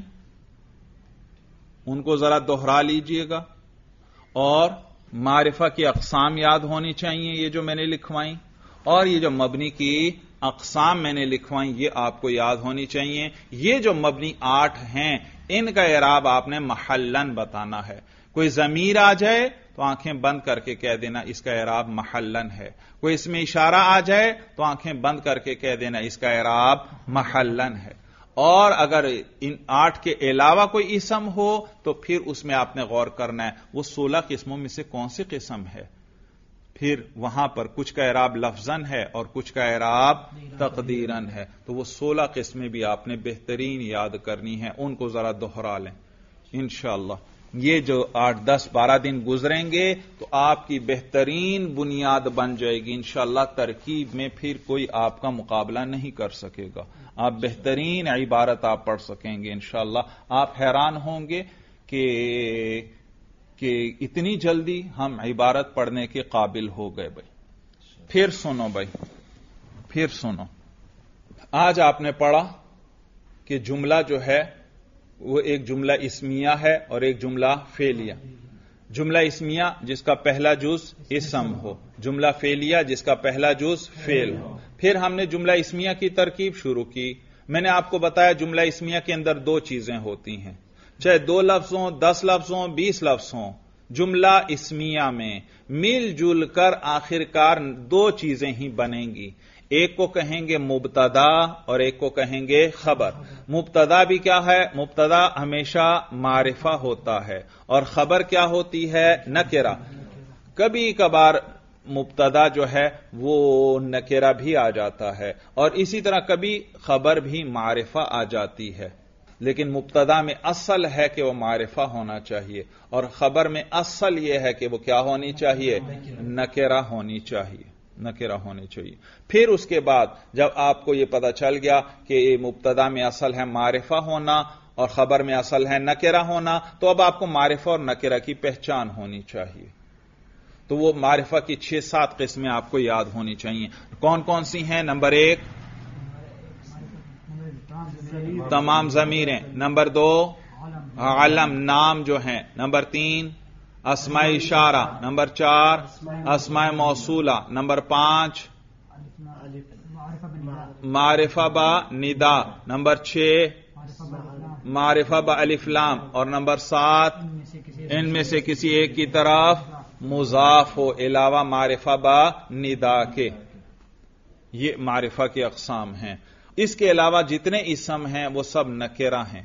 ان کو ذرا دوہرا لیجئے گا، اور معرفہ کی اقسام یاد ہونی چاہیے یہ جو میں نے لکھوائیں، اور یہ جو مبنی کی اقسام میں نے لکھوائیں یہ آپ کو یاد ہونی چاہیے۔ یہ جو مبنی 8 ہیں ان کا اعراب آپ نے محلن بتانا ہے۔ کوئی ضمیر آ جائے تو آنکھیں بند کر کے کہہ دینا اس کا اعراب محلن ہے، کوئی اس میں اشارہ آ جائے تو آنکھیں بند کر کے کہہ دینا اس کا اعراب محلن ہے، اور اگر ان 8 کے علاوہ کوئی اسم ہو تو پھر اس میں آپ نے غور کرنا ہے وہ 16 قسموں میں سے کون سی قسم ہے، پھر وہاں پر کچھ کا اعراب لفظاً ہے اور کچھ کا اعراب تقدیراً ہے، تو وہ 16 قسمیں بھی آپ نے بہترین یاد کرنی ہیں، ان کو ذرا دوہرا لیں انشاءاللہ۔ یہ جو 8 10 12 دن گزریں گے تو آپ کی بہترین بنیاد بن جائے گی انشاءاللہ، ترکیب میں پھر کوئی آپ کا مقابلہ نہیں کر سکے گا، آپ بہترین عبارت آپ پڑھ سکیں گے انشاءاللہ۔ آپ حیران ہوں گے کہ اتنی جلدی ہم عبارت پڑھنے کے قابل ہو گئے۔ بھائی پھر سنو، پھر سنو، آج آپ نے پڑھا کہ جملہ جو ہے وہ ایک جملہ اسمیہ ہے اور ایک جملہ فعلیہ۔ جملہ اسمیہ جس کا پہلا جز اسم ہو، جملہ فعلیہ جس کا پہلا جز فعل ہو۔ پھر ہم نے جملہ اسمیہ کی ترکیب شروع کی۔ میں نے آپ کو بتایا جملہ اسمیہ کے اندر 2 چیزیں ہوتی ہیں، چاہے 2 لفظ ہوں، 10 لفظ ہوں، 20 لفظ ہوں، جملہ اسمیہ میں مل جل کر آخرکار 2 چیزیں ہی بنیں گی، ایک کو کہیں گے مبتدا اور ایک کو کہیں گے خبر۔ مبتدا بھی کیا ہے؟ مبتدا ہمیشہ معرفہ ہوتا ہے، اور خبر کیا ہوتی ہے؟ نکرہ۔ کبھی کبھار مبتدا جو ہے وہ نکرہ بھی آ جاتا ہے، اور اسی طرح کبھی خبر بھی معرفہ آ جاتی ہے، لیکن مبتدا میں اصل ہے کہ وہ معرفہ ہونا چاہیے، اور خبر میں اصل یہ ہے کہ وہ کیا ہونی چاہیے؟ نکرہ ہونی چاہیے، نکرہ ہونی چاہیے۔ پھر اس کے بعد جب آپ کو یہ پتہ چل گیا کہ مبتدا میں اصل ہے معرفہ ہونا اور خبر میں اصل ہے نکرہ ہونا، تو اب آپ کو معرفہ اور نکرہ کی پہچان ہونی چاہیے۔ تو وہ معرفہ کی 6-7 قسمیں آپ کو یاد ہونی چاہیے۔ کون کون سی ہیں؟ نمبر 1 تمام ضمیریں، نمبر 2 علم نام جو ہیں، نمبر 3 اسماء اشارہ، نمبر 4 اسماء موصولہ، نمبر 5 معرفہ با ندا، نمبر 6 معرفہ با الف لام، اور نمبر 7 ان میں سے کسی ایک کی طرف مضاف ہو علاوہ معرفہ با ندا کے۔ یہ معرفہ کی اقسام ہیں۔ اس کے علاوہ جتنے اسم ہیں وہ سب نکرہ ہیں۔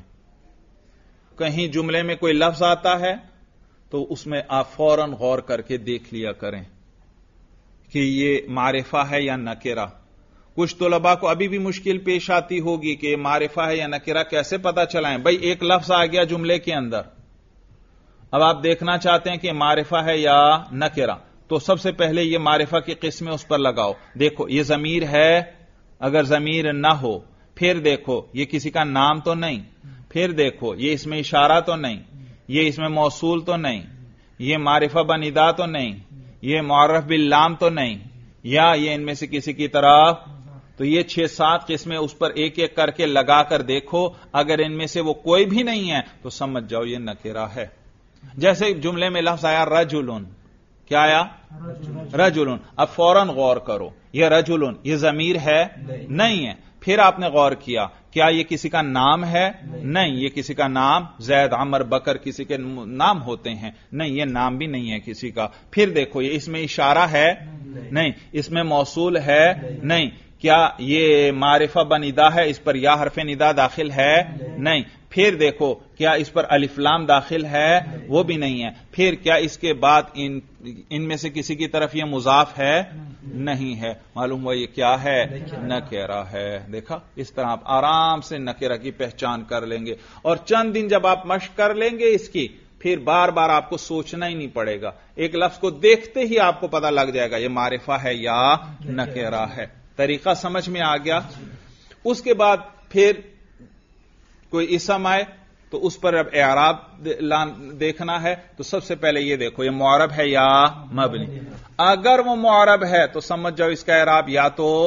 کہیں جملے میں کوئی لفظ آتا ہے تو اس میں آپ فوراً غور کر کے دیکھ لیا کریں کہ یہ معرفہ ہے یا نکرہ۔ کچھ طلباء کو ابھی بھی مشکل پیش آتی ہوگی کہ معرفہ ہے یا نکرہ کیسے پتہ چلائیں۔ بھئی ایک لفظ آ گیا جملے کے اندر، اب آپ دیکھنا چاہتے ہیں کہ معرفہ ہے یا نکرہ، تو سب سے پہلے یہ معرفہ کی قسمیں اس پر لگاؤ۔ دیکھو یہ ضمیر ہے، اگر ضمیر نہ ہو، پھر دیکھو یہ کسی کا نام تو نہیں، پھر دیکھو یہ اس میں اشارہ تو نہیں، یہ اس میں موصول تو نہیں، یہ معرفہ بندا تو نہیں، یہ معرف باللام تو نہیں، یا یہ ان میں سے کسی کی طرف۔ تو یہ 6-7 قسمیں اس پر ایک ایک کر کے لگا کر دیکھو، اگر ان میں سے وہ کوئی بھی نہیں ہے تو سمجھ جاؤ یہ نکرہ ہے۔ جیسے جملے میں لفظ آیا رجلن، کیا آیا؟ رجلن۔ اب فوراً غور کرو، یہ رجلن یہ ضمیر ہے؟ نہیں ہے۔ پھر آپ نے غور کیا، کیا یہ کسی کا نام ہے؟ نہیں، یہ کسی کا نام زید عمر بکر کسی کے نام ہوتے ہیں، نہیں یہ نام بھی نہیں ہے کسی کا۔ پھر دیکھو یہ اس میں اشارہ ہے؟ نہیں۔ اس میں موصول ہے؟ نہیں۔ کیا یہ معرفہ بندا ہے، اس پر یا حرف ندا داخل ہے؟ نہیں۔ پھر دیکھو کیا اس پر الف لام داخل ہے؟ وہ بھی نہیں ہے۔ پھر کیا اس کے بعد ان میں سے کسی کی طرف یہ مضاف ہے؟ نہیں ہے۔ معلوم ہوا یہ کیا ہے؟ نکرہ ہے۔ دیکھا، اس طرح آپ آرام سے نکرہ کی پہچان کر لیں گے، اور چند دن جب آپ مشق کر لیں گے اس کی، پھر بار بار آپ کو سوچنا ہی نہیں پڑے گا، ایک لفظ کو دیکھتے ہی آپ کو پتہ لگ جائے گا یہ معرفہ ہے یا نکرہ ہے۔ طریقہ سمجھ میں آ گیا؟ اس کے بعد پھر کوئی اسم آئے تو اس پر اب اعراب دیکھنا ہے، تو سب سے پہلے یہ دیکھو یہ معرب ہے یا مبنی۔ اگر وہ معرب ہے تو سمجھ جاؤ اس کا اعراب یا تو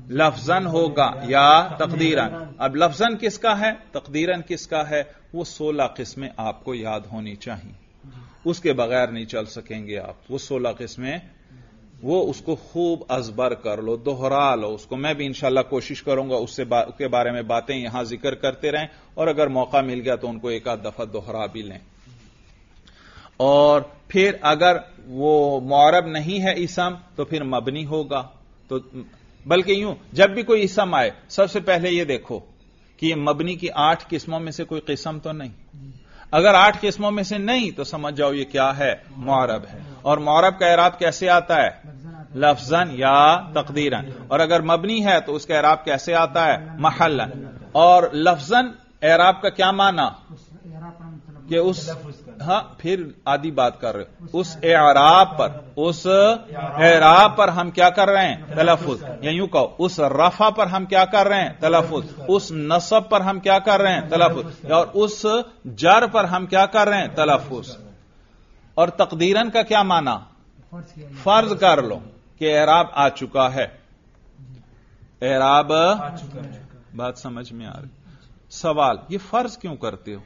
لفظاً ہوگا یا تقدیراً. اب لفظاً کس کا ہے، تقدیراً کس کا ہے؟ وہ 16 قسمیں آپ کو یاد ہونی چاہیے، اس کے بغیر نہیں چل سکیں گے آپ. وہ 16 قسمیں، وہ اس کو خوب ازبر کر لو، دوہرا لو اس کو. میں بھی انشاءاللہ کوشش کروں گا اس کے بارے میں باتیں یہاں ذکر کرتے رہیں، اور اگر موقع مل گیا تو ان کو ایک آدھ دفعہ دوہرا بھی لیں. اور پھر اگر وہ معرب نہیں ہے اسم تو پھر مبنی ہوگا. تو بلکہ یوں، جب بھی کوئی اسم آئے سب سے پہلے یہ دیکھو کہ یہ مبنی کی 8 قسموں میں سے کوئی قسم تو نہیں. اگر 8 قسموں میں سے نہیں تو سمجھ جاؤ یہ کیا ہے، معرب ہے. اور معرب کا اعراب کیسے آتا ہے؟ لفظاً یا تقدیراً. اور اگر مبنی ہے تو اس کا اعراب کیسے آتا ہے؟ محلاً. اور لفظاً اعراب کا کیا معنی کہ اس، ہاں پھر آدھی بات کر رہے، اس اعراب پر ہم کیا کر رہے ہیں؟ تلفظ. یا یوں کہو، اس رفع پر ہم کیا کر رہے ہیں؟ تلفظ. اس نصب پر ہم کیا کر رہے ہیں؟ تلفظ. اور اس جر پر ہم کیا کر رہے ہیں؟ تلفظ. اور تقدیراً کا کیا معنی؟ فرض کر لو کہ اعراب آ چکا ہے. اعراب بات سمجھ میں آ رہی؟ سوال، یہ فرض کیوں کرتے ہو؟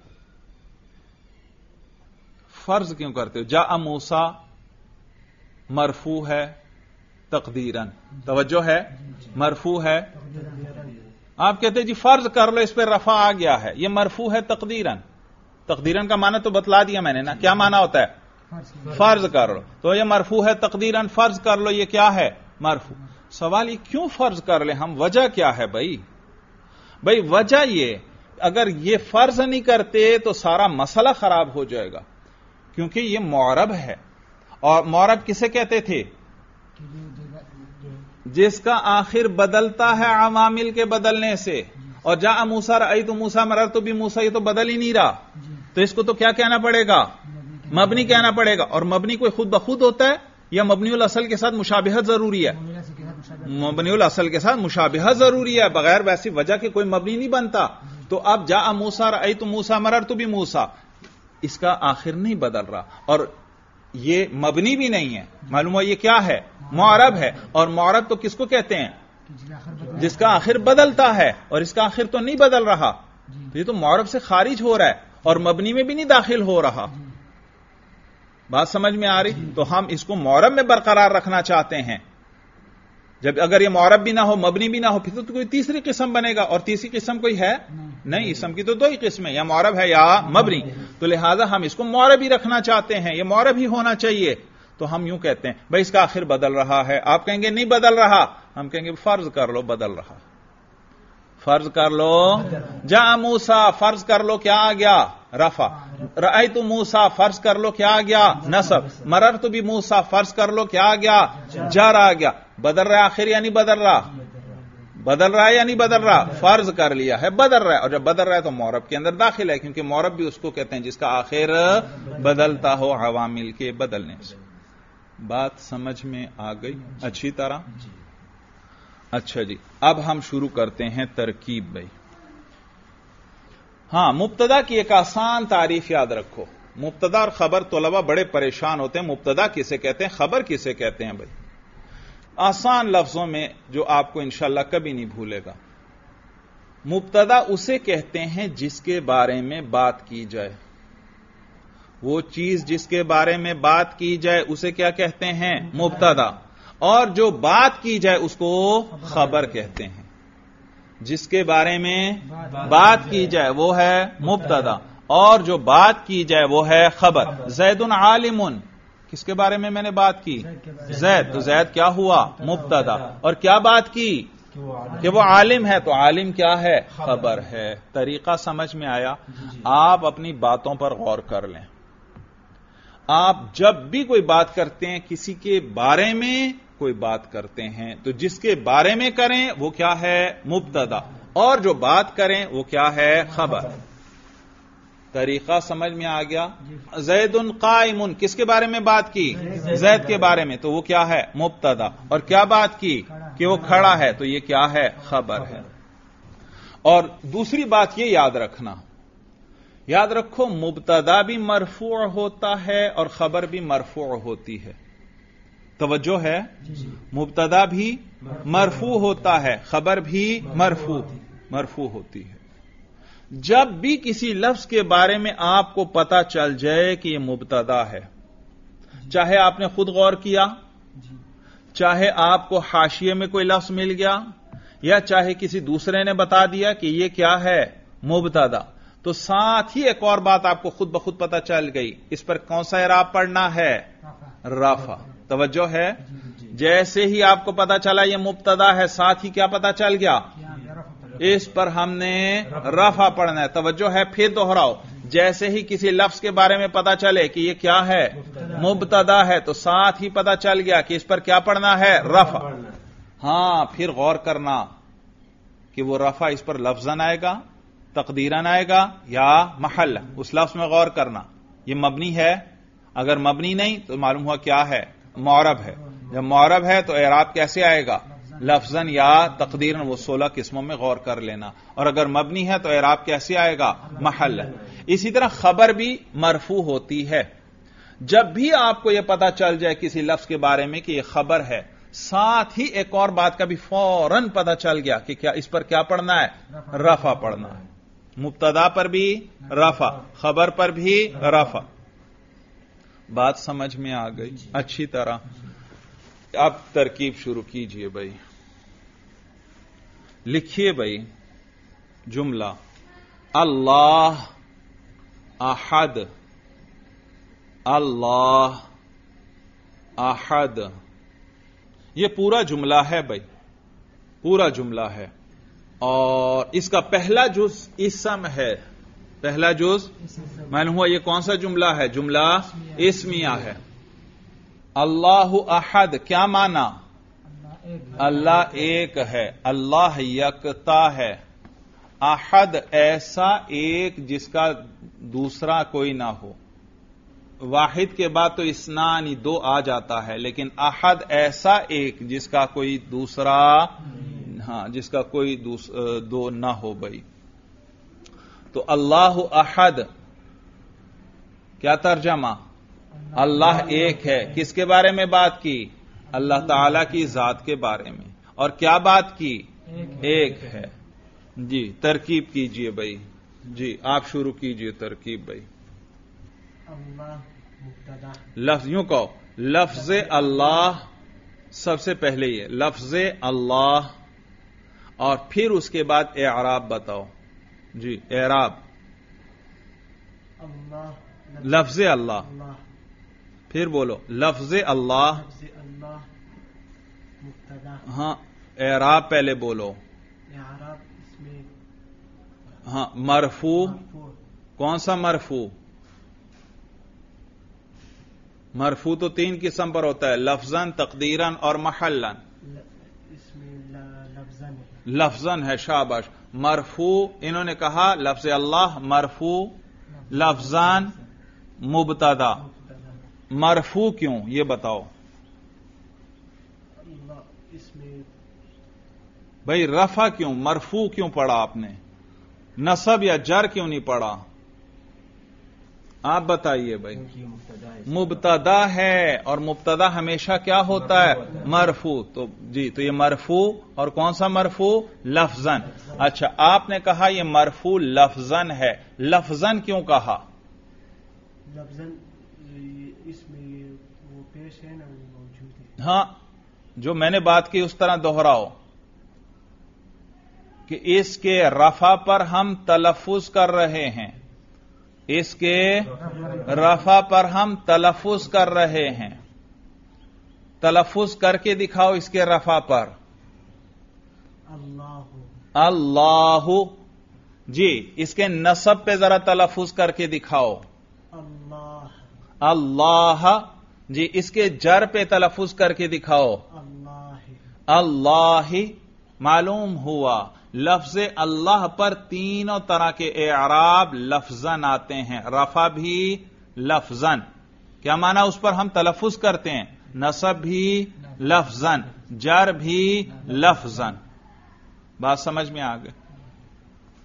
فرض کیوں کرتے ہو؟ جاء موسیٰ مرفوع ہے تقدیراً، توجہ ہے، مرفوع ہے. آپ کہتے ہیں جی فرض کر لو اس پہ رفع آ گیا ہے، یہ مرفوع ہے تقدیراً. تقدیراً کا معنی تو بتلا دیا میں نے نا، کیا معنی ہوتا ہے؟ فرض کر لو. تو یہ مرفوع ہے تقدیراً، فرض کر لو یہ کیا ہے؟ مرفوع. سوال یہ کیوں فرض کر لیں ہم؟ وجہ کیا ہے بھائی وجہ یہ، اگر یہ فرض نہیں کرتے تو سارا مسئلہ خراب ہو جائے گا، کیونکہ یہ معرب ہے. اور معرب کسے کہتے تھے؟ جس کا آخر بدلتا ہے عوامل کے بدلنے سے. اور جاء موسیٰ رأیت موسیٰ مررت بموسیٰ، یہ تو بدل ہی نہیں رہا، تو اس کو تو کیا کہنا پڑے گا؟ مبنی کہنا پڑے گا. اور مبنی کوئی خود بخود ہوتا ہے یا مبنی الاصل کے ساتھ مشابہت ضروری ہے؟ مبنی الاصل کے ساتھ مشابہت ضروری ہے، بغیر ویسی وجہ کے کوئی مبنی نہیں بنتا. تو اب جاء موسیٰ رأیت موسیٰ مررت بموسیٰ، اس کا آخر نہیں بدل رہا، اور یہ مبنی بھی نہیں ہے. معلوم ہوا یہ کیا ہے؟ معرب ہے. اور معرب تو کس کو کہتے ہیں؟ جس کا آخر بدلتا ہے، اور اس کا آخر تو نہیں بدل رہا، تو یہ تو معرب سے خارج ہو رہا ہے اور مبنی میں بھی نہیں داخل ہو رہا. بات سمجھ میں آ رہی؟ تو ہم اس کو معرب میں برقرار رکھنا چاہتے ہیں. جب اگر یہ معرب بھی نہ ہو، مبنی بھی نہ ہو، پھر تو کوئی تیسری قسم بنے گا، اور تیسری قسم کوئی ہے نہیں. اسم کی تو 2 ہی قسمیں، یا معرب ہے یا مبنی. تو لہذا ہم اس کو معرب ہی رکھنا چاہتے ہیں، یہ معرب ہی ہونا چاہیے. تو ہم یوں کہتے ہیں بھائی اس کا آخر بدل رہا ہے. آپ کہیں گے نہیں بدل رہا، ہم کہیں گے فرض کر لو بدل رہا. فرض کر لو جاء موسیٰ، فرض کر لو کیا آ گیا؟ رفع. رأیت موسیٰ، فرض کر لو کیا آ گیا؟ نصب. مررت بموسیٰ، فرض کر لو کیا آ گیا؟ جر آ گیا. بدل رہا آخر یا نہیں بدل رہا؟ بدل رہا ہے یا نہیں بدل رہا؟ فرض کر لیا ہے بدل رہا ہے. اور جب بدل رہا ہے تو معرب کے اندر داخل ہے، کیونکہ معرب بھی اس کو کہتے ہیں جس کا آخر بدلتا ہو عوامل کے بدلنے سے. بات سمجھ میں آ گئی اچھی طرح؟ اچھا جی، اب ہم شروع کرتے ہیں ترکیب. بھائی ہاں، مبتدا کی ایک آسان تعریف یاد رکھو. مبتدا اور خبر طلبہ بڑے پریشان ہوتے ہیں، مبتدا کسے کہتے ہیں، خبر کسے کہتے ہیں. بھائی آسان لفظوں میں جو آپ کو انشاءاللہ کبھی نہیں بھولے گا، مبتدا اسے کہتے ہیں جس کے بارے میں بات کی جائے. وہ چیز جس کے بارے میں بات کی جائے اسے کیا کہتے ہیں؟ مبتدا. اور جو بات کی جائے اس کو خبر کہتے ہیں. جس کے بارے میں بات کی جائے وہ ہے مبتدا، اور جو بات کی جائے وہ ہے خبر. زید عالم، کس کے بارے میں نے بات کی؟ زید. تو زید کیا ہوا؟ مبتدا. اور کیا بات کی؟ کہ وہ عالم ہے، تو عالم کیا ہے؟ خبر ہے. طریقہ سمجھ میں آیا؟ آپ اپنی باتوں پر غور کر لیں. آپ جب بھی کوئی بات کرتے ہیں، کسی کے بارے میں کوئی بات کرتے ہیں، تو جس کے بارے میں کریں وہ کیا ہے؟ مبتدا. اور جو بات کریں وہ کیا ہے؟ خبر. طریقہ سمجھ میں آ گیا؟ زید قائم، کس کے بارے میں بات کی؟ زید کے بارے میں، تو وہ کیا ہے؟ مبتدا. اور کیا بات کی؟ کہ وہ کھڑا ہے، تو یہ کیا ہے؟ خبر ہے. اور دوسری بات یہ یاد رکھنا، یاد رکھو مبتدا بھی مرفوع ہوتا ہے اور خبر بھی مرفوع ہوتی ہے. توجہ ہے؟ مبتدا بھی مرفوع ہوتا ہے، خبر بھی مرفوع ہوتی ہے۔ جب بھی کسی لفظ کے بارے میں آپ کو پتا چل جائے کہ یہ مبتدا ہے، چاہے آپ نے خود غور کیا، چاہے آپ کو حاشیے میں کوئی لفظ مل گیا، یا چاہے کسی دوسرے نے بتا دیا کہ یہ کیا ہے، مبتدا، تو ساتھ ہی ایک اور بات آپ کو خود بخود پتا چل گئی، اس پر کون سا اعراب پڑھنا ہے؟ رفع۔ توجہ ہے؟ جیسے ہی آپ کو پتا چلا یہ مبتدا ہے، ساتھ ہی کیا پتا چل گیا؟ اس پر ہم نے رفع پڑھنا ہے۔ توجہ ہے؟ پھر دوہراؤ، جیسے ہی کسی لفظ کے بارے میں پتا چلے کہ یہ کیا ہے، مبتدا ہے، تو ساتھ ہی پتا چل گیا کہ اس پر کیا پڑھنا ہے؟ رفع۔ ہاں، پھر غور کرنا کہ وہ رفع اس پر لفظاً آئے گا، تقدیراً آئے گا یا محل، اس لفظ میں غور کرنا۔ یہ مبنی ہے؟ اگر مبنی نہیں تو معلوم ہوا کیا ہے؟ معرب ہے۔ جب معرب ہے تو اعراب کیسے آئے گا؟ لفظاً یا تقدیراً، وہ 16 قسموں میں غور کر لینا۔ اور اگر مبنی ہے تو اعراب کیسے آئے گا؟ محل۔ اسی طرح خبر بھی مرفوع ہوتی ہے۔ جب بھی آپ کو یہ پتا چل جائے کسی لفظ کے بارے میں کہ یہ خبر ہے، ساتھ ہی ایک اور بات کا بھی فوراً پتا چل گیا کہ کیا اس پر کیا پڑھنا ہے؟ رفع پڑھنا ہے۔ مبتدا پر بھی رفع، خبر پر بھی رفع۔ بات سمجھ میں آ گئی اچھی طرح؟ اب ترکیب شروع کیجئے بھائی، لکھیے بھائی جملہ اللہ احد، اللہ احد، یہ پورا جملہ ہے بھائی، پورا جملہ ہے، اور اس کا پہلا جز اسم ہے، پہلا جز معلوم ہوا یہ کون سا جملہ ہے؟ جملہ اسمیہ ہے۔ اللہ احد کیا معنی؟ اللہ ایک ہے، اللہ یکتا ہے، احد ایسا ایک جس کا دوسرا کوئی نہ ہو، واحد کے بعد تو اثنان دو آ جاتا ہے، لیکن احد ایسا ایک جس کا کوئی دوسرا، ہاں جس کا کوئی دو نہ ہو بھائی۔ تو اللہ احد کیا ترجمہ؟ اللہ ایک ہے۔ کس کے بارے میں بات کی؟ اللہ تعالی کی ذات کے بارے میں۔ اور کیا بات کی؟ ایک ہے۔ جی ترکیب کیجئے بھائی، جی آپ شروع کیجئے ترکیب بھائی۔ اللہ مبتدا، لفظ یوں کہو، لفظ اللہ، سب سے پہلے یہ لفظ اللہ، اور پھر اس کے بعد اعراب بتاؤ۔ جی اعراب، اللہ لفظ اللہ، اللہ، پھر بولو لفظ اللہ، لفظ اللہ مبتدا، ہاں اعراب پہلے بولو، اعراب اس میں ہاں مرفوع، مرفوع، کون سا مرفوع؟ مرفوع تو 3 قسم پر ہوتا ہے، لفظاً، تقدیراً اور محلاً۔ اس میں لفظاً ہے، لفظاً ہے، شاباش۔ مرفوع انہوں نے کہا لفظ اللہ مرفوع، لفظاً مبتدا۔ مرفوع کیوں یہ بتاؤ اللہ اس میں بھائی، رفع کیوں، مرفوع کیوں پڑھا آپ نے؟ نصب یا جر کیوں نہیں پڑھا؟ آپ بتائیے بھائی۔ مبتدا ہے، اور مبتدا ہمیشہ کیا ہوتا ہے؟ مرفوع۔ تو جی تو یہ مرفوع، اور کون سا مرفوع؟ لفظاً۔ اچھا آپ نے کہا یہ مرفوع لفظاً ہے، لفظاً کیوں کہا؟ لفظاً اس میں وہ پیش ہے نا، وہ موجود ہے۔ ہاں جو میں نے بات کی اس طرح دوہراؤ کہ اس کے رفع پر ہم تلفظ کر رہے ہیں، اس کے رفع پر ہم تلفظ کر رہے ہیں، تلفظ کر کے دکھاؤ اس کے رفع پر۔ اللہ، اللہ، جی اس کے نصب پہ ذرا تلفظ کر کے دکھاؤ۔ اللہ، اللہ، جی اس کے جر پہ تلفظ کر کے دکھاؤ۔ اللہ، اللہ، معلوم ہوا لفظ اللہ پر تینوں طرح کے اعراب لفظاً آتے ہیں، رفع بھی لفظاً، کیا معنی اس پر ہم تلفظ کرتے ہیں؟ نصب بھی لفظاً، جر بھی لفظاً۔ بات سمجھ میں آ گئی؟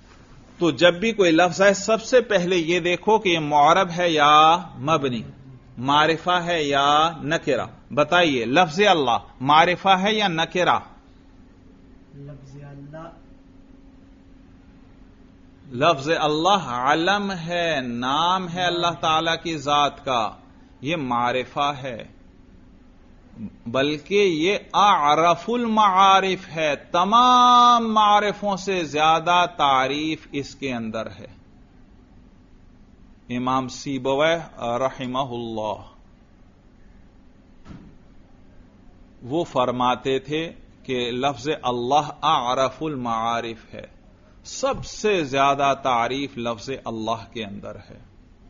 تو جب بھی کوئی لفظ ہے سب سے پہلے یہ دیکھو کہ یہ معرب ہے یا مبنی، معرفہ ہے یا نکرہ؟ بتائیے، لفظ اللہ معرفہ ہے یا نکرہ؟ لفظ اللہ لفظ اللہ علم ہے، نام ہے اللہ تعالی کی ذات کا، یہ معرفہ ہے، بلکہ یہ اعرف المعارف ہے، تمام معارفوں سے زیادہ تعریف اس کے اندر ہے۔ امام سیبویہ رحمہ اللہ وہ فرماتے تھے کہ لفظ اللہ اعرف المعارف ہے، سب سے زیادہ تعریف لفظ اللہ کے اندر ہے۔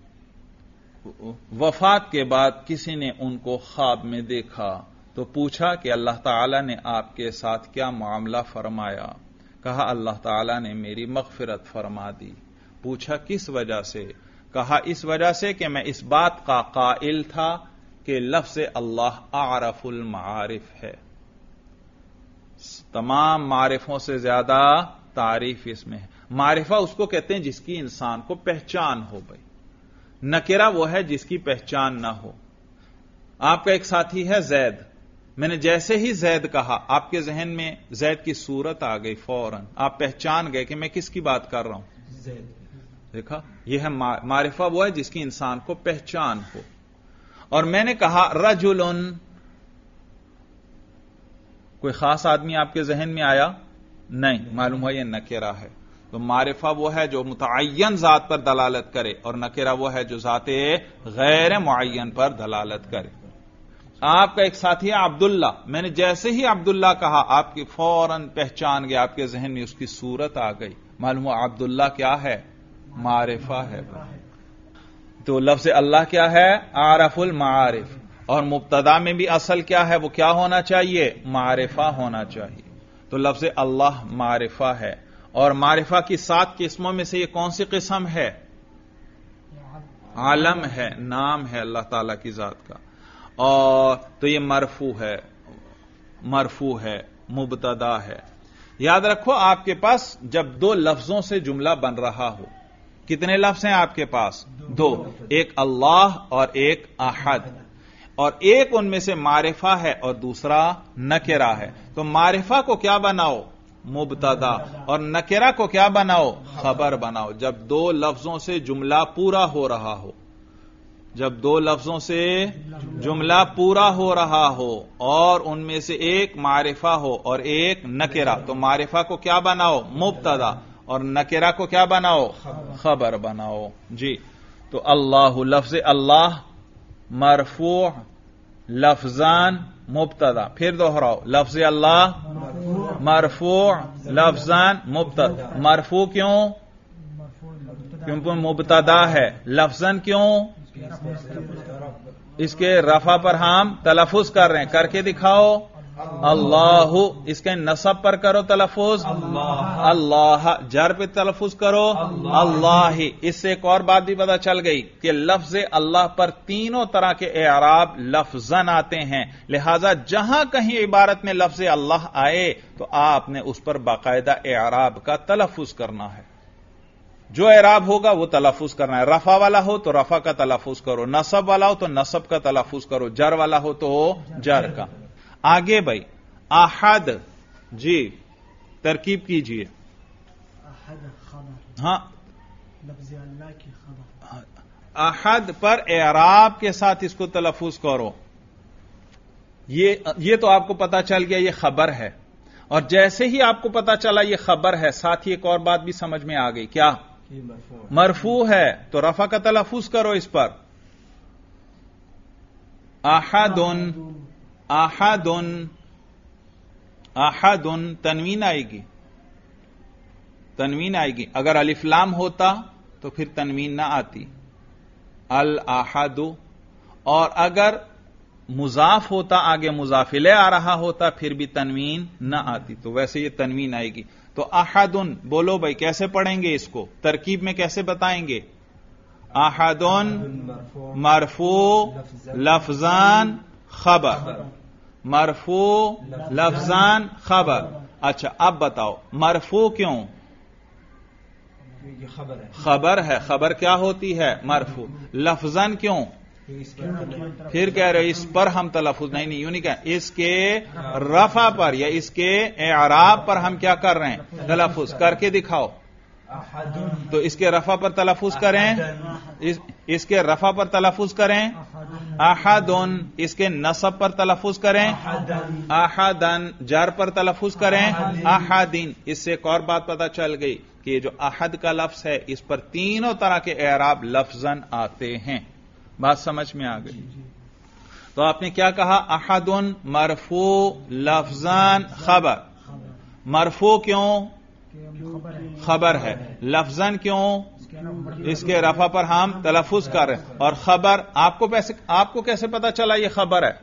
وفات کے بعد کسی نے ان کو خواب میں دیکھا تو پوچھا کہ اللہ تعالی نے آپ کے ساتھ کیا معاملہ فرمایا؟ کہا اللہ تعالی نے میری مغفرت فرما دی۔ پوچھا کس وجہ سے؟ کہا اس وجہ سے کہ میں اس بات کا قائل تھا کہ لفظ اللہ اعرف المعارف ہے، تمام معرفوں سے زیادہ تعریف اس میں ہے۔ معرفہ اس کو کہتے ہیں جس کی انسان کو پہچان ہو بھائی، نکرہ وہ ہے جس کی پہچان نہ ہو۔ آپ کا ایک ساتھی ہے زید، میں نے جیسے ہی زید کہا آپ کے ذہن میں زید کی صورت آ گئی، فوراً آپ پہچان گئے کہ میں کس کی بات کر رہا ہوں، زید۔ دیکھا، یہ ہے معرفہ، وہ ہے جس کی انسان کو پہچان ہو۔ اور میں نے کہا رجلن، کوئی خاص آدمی آپ کے ذہن میں آیا؟ نہیں، معلوم ہے یہ نکرہ ہے۔ تو معرفہ وہ ہے جو متعین ذات پر دلالت کرے، اور نکرہ وہ ہے جو ذات غیر معین پر دلالت کرے۔ آپ کا ایک ساتھی ہے عبداللہ، میں نے جیسے ہی عبداللہ کہا آپ کی فوراً پہچان گیا، آپ کے ذہن میں اس کی صورت آ گئی، معلوم ہوا عبداللہ کیا ہے؟ معرفہ ہے۔ تو لفظ اللہ کیا ہے؟ اعرف المعارف۔ اور مبتدا میں بھی اصل کیا ہے؟ وہ کیا ہونا چاہیے؟ معرفہ ہونا چاہیے۔ تو لفظ اللہ معرفہ ہے، اور معرفہ کی 7 قسموں میں سے یہ کون سی قسم ہے؟ عالم ہے، نام ہے اللہ تعالی کی ذات کا۔ اور تو یہ مرفوع ہے، مبتدا ہے۔ یاد رکھو آپ کے پاس جب 2 لفظوں سے جملہ بن رہا ہو، کتنے لفظ ہیں آپ کے پاس؟ 2، ایک اللہ اور ایک احد، اور ایک ان میں سے معرفہ ہے اور دوسرا نکرہ ہے۔ تو معرفہ کو کیا بناؤ؟ مبتدا، اور نکرہ کو کیا بناؤ؟ خبر بناؤ۔ جب 2 لفظوں سے جملہ پورا ہو رہا ہو، جب 2 لفظوں سے جملہ پورا ہو رہا ہو اور ان میں سے ایک معرفہ ہو اور ایک نکرہ، تو معرفہ کو کیا بناؤ؟ مبتدا، اور نکرہ کو کیا بناؤ؟ خبر بناؤ۔ جی، تو اللہ، لفظ اللہ مرفوع لفظان مبتدا، پھر دوہراؤ، لفظ اللہ مرفوع لفظان مبتدا۔ مرفوع کیوں؟ کیونکہ مبتدا ہے۔ لفظان کیوں؟ اس کے رفع پر ہم تلفظ کر رہے ہیں، کر کے دکھاؤ۔ اللہ، اس کے نصب پر کرو تلفظ اللہ، جر پہ تلفظ کرو اللہ۔ اس سے ایک اور بات بھی پتہ چل گئی کہ لفظ اللہ پر تینوں طرح کے اعراب لفظاً آتے ہیں، لہذا جہاں کہیں عبارت میں لفظ اللہ آئے تو آپ نے اس پر باقاعدہ اعراب کا تلفظ کرنا ہے۔ جو اعراب ہوگا وہ تلفظ کرنا ہے، رفع والا ہو تو رفع کا تلفظ کرو، نصب والا ہو تو نصب کا تلفظ کرو، جر والا ہو تو جر کا۔ آگے بھائی، احد، جی ترکیب کیجئے۔ احد خبر، ہاں، لفظ اللہ کی خبر۔ احد پر اعراب کے ساتھ اس کو تلفظ کرو۔ یہ تو آپ کو پتا چل گیا یہ خبر ہے، اور جیسے ہی آپ کو پتا چلا یہ خبر ہے، ساتھ ہی ایک اور بات بھی سمجھ میں آ گئی، کیا؟ مرفوع ہے، تو رفع کا تلفظ کرو اس پر۔ احدن، احدن، احدن، تنوین آئے گی، تنوین آئے گی۔ اگر الف لام ہوتا تو پھر تنوین نہ آتی، الاحد، اور اگر مضاف ہوتا، آگے مضاف الیہ آ رہا ہوتا، پھر بھی تنوین نہ آتی، تو ویسے یہ تنوین آئے گی۔ تو احدن بولو بھائی، کیسے پڑھیں گے اس کو؟ ترکیب میں کیسے بتائیں گے؟ احدن مرفوع لفظان خبر، مرفوع لفظان خبر۔ اچھا اب بتاؤ مرفوع کیوں؟ خبر ہے، خبر کیا ہوتی ہے؟ مرفوع۔ لفظان کیوں؟ پھر کہہ رہے اس پر ہم تلفظ نہیں یوں نہیں کہہ، اس کے رفع پر یا اس کے اعراب پر ہم کیا کر رہے ہیں؟ تلفظ کر کے دکھاؤ. تو اس کے رفع پر تلفظ کریں، اس کے رفع پر تلفظ کریں احدن، اس کے نصب پر تلفظ کریں احدن، جر پر تلفظ کریں احدین. اس سے ایک اور بات پتہ چل گئی کہ یہ جو احد کا لفظ ہے اس پر تینوں طرح کے اعراب لفظاً آتے ہیں. بات سمجھ میں آ گئی؟ تو آپ نے کیا کہا؟ احدن مرفوع لفظاً خبر. مرفوع کیوں؟ خبر ہے. لفظاً کیوں؟ اس کے رفع پر ہم تلفظ کر رہے ہیں. اور خبر آپ کو کیسے پتا چلا یہ خبر ہے؟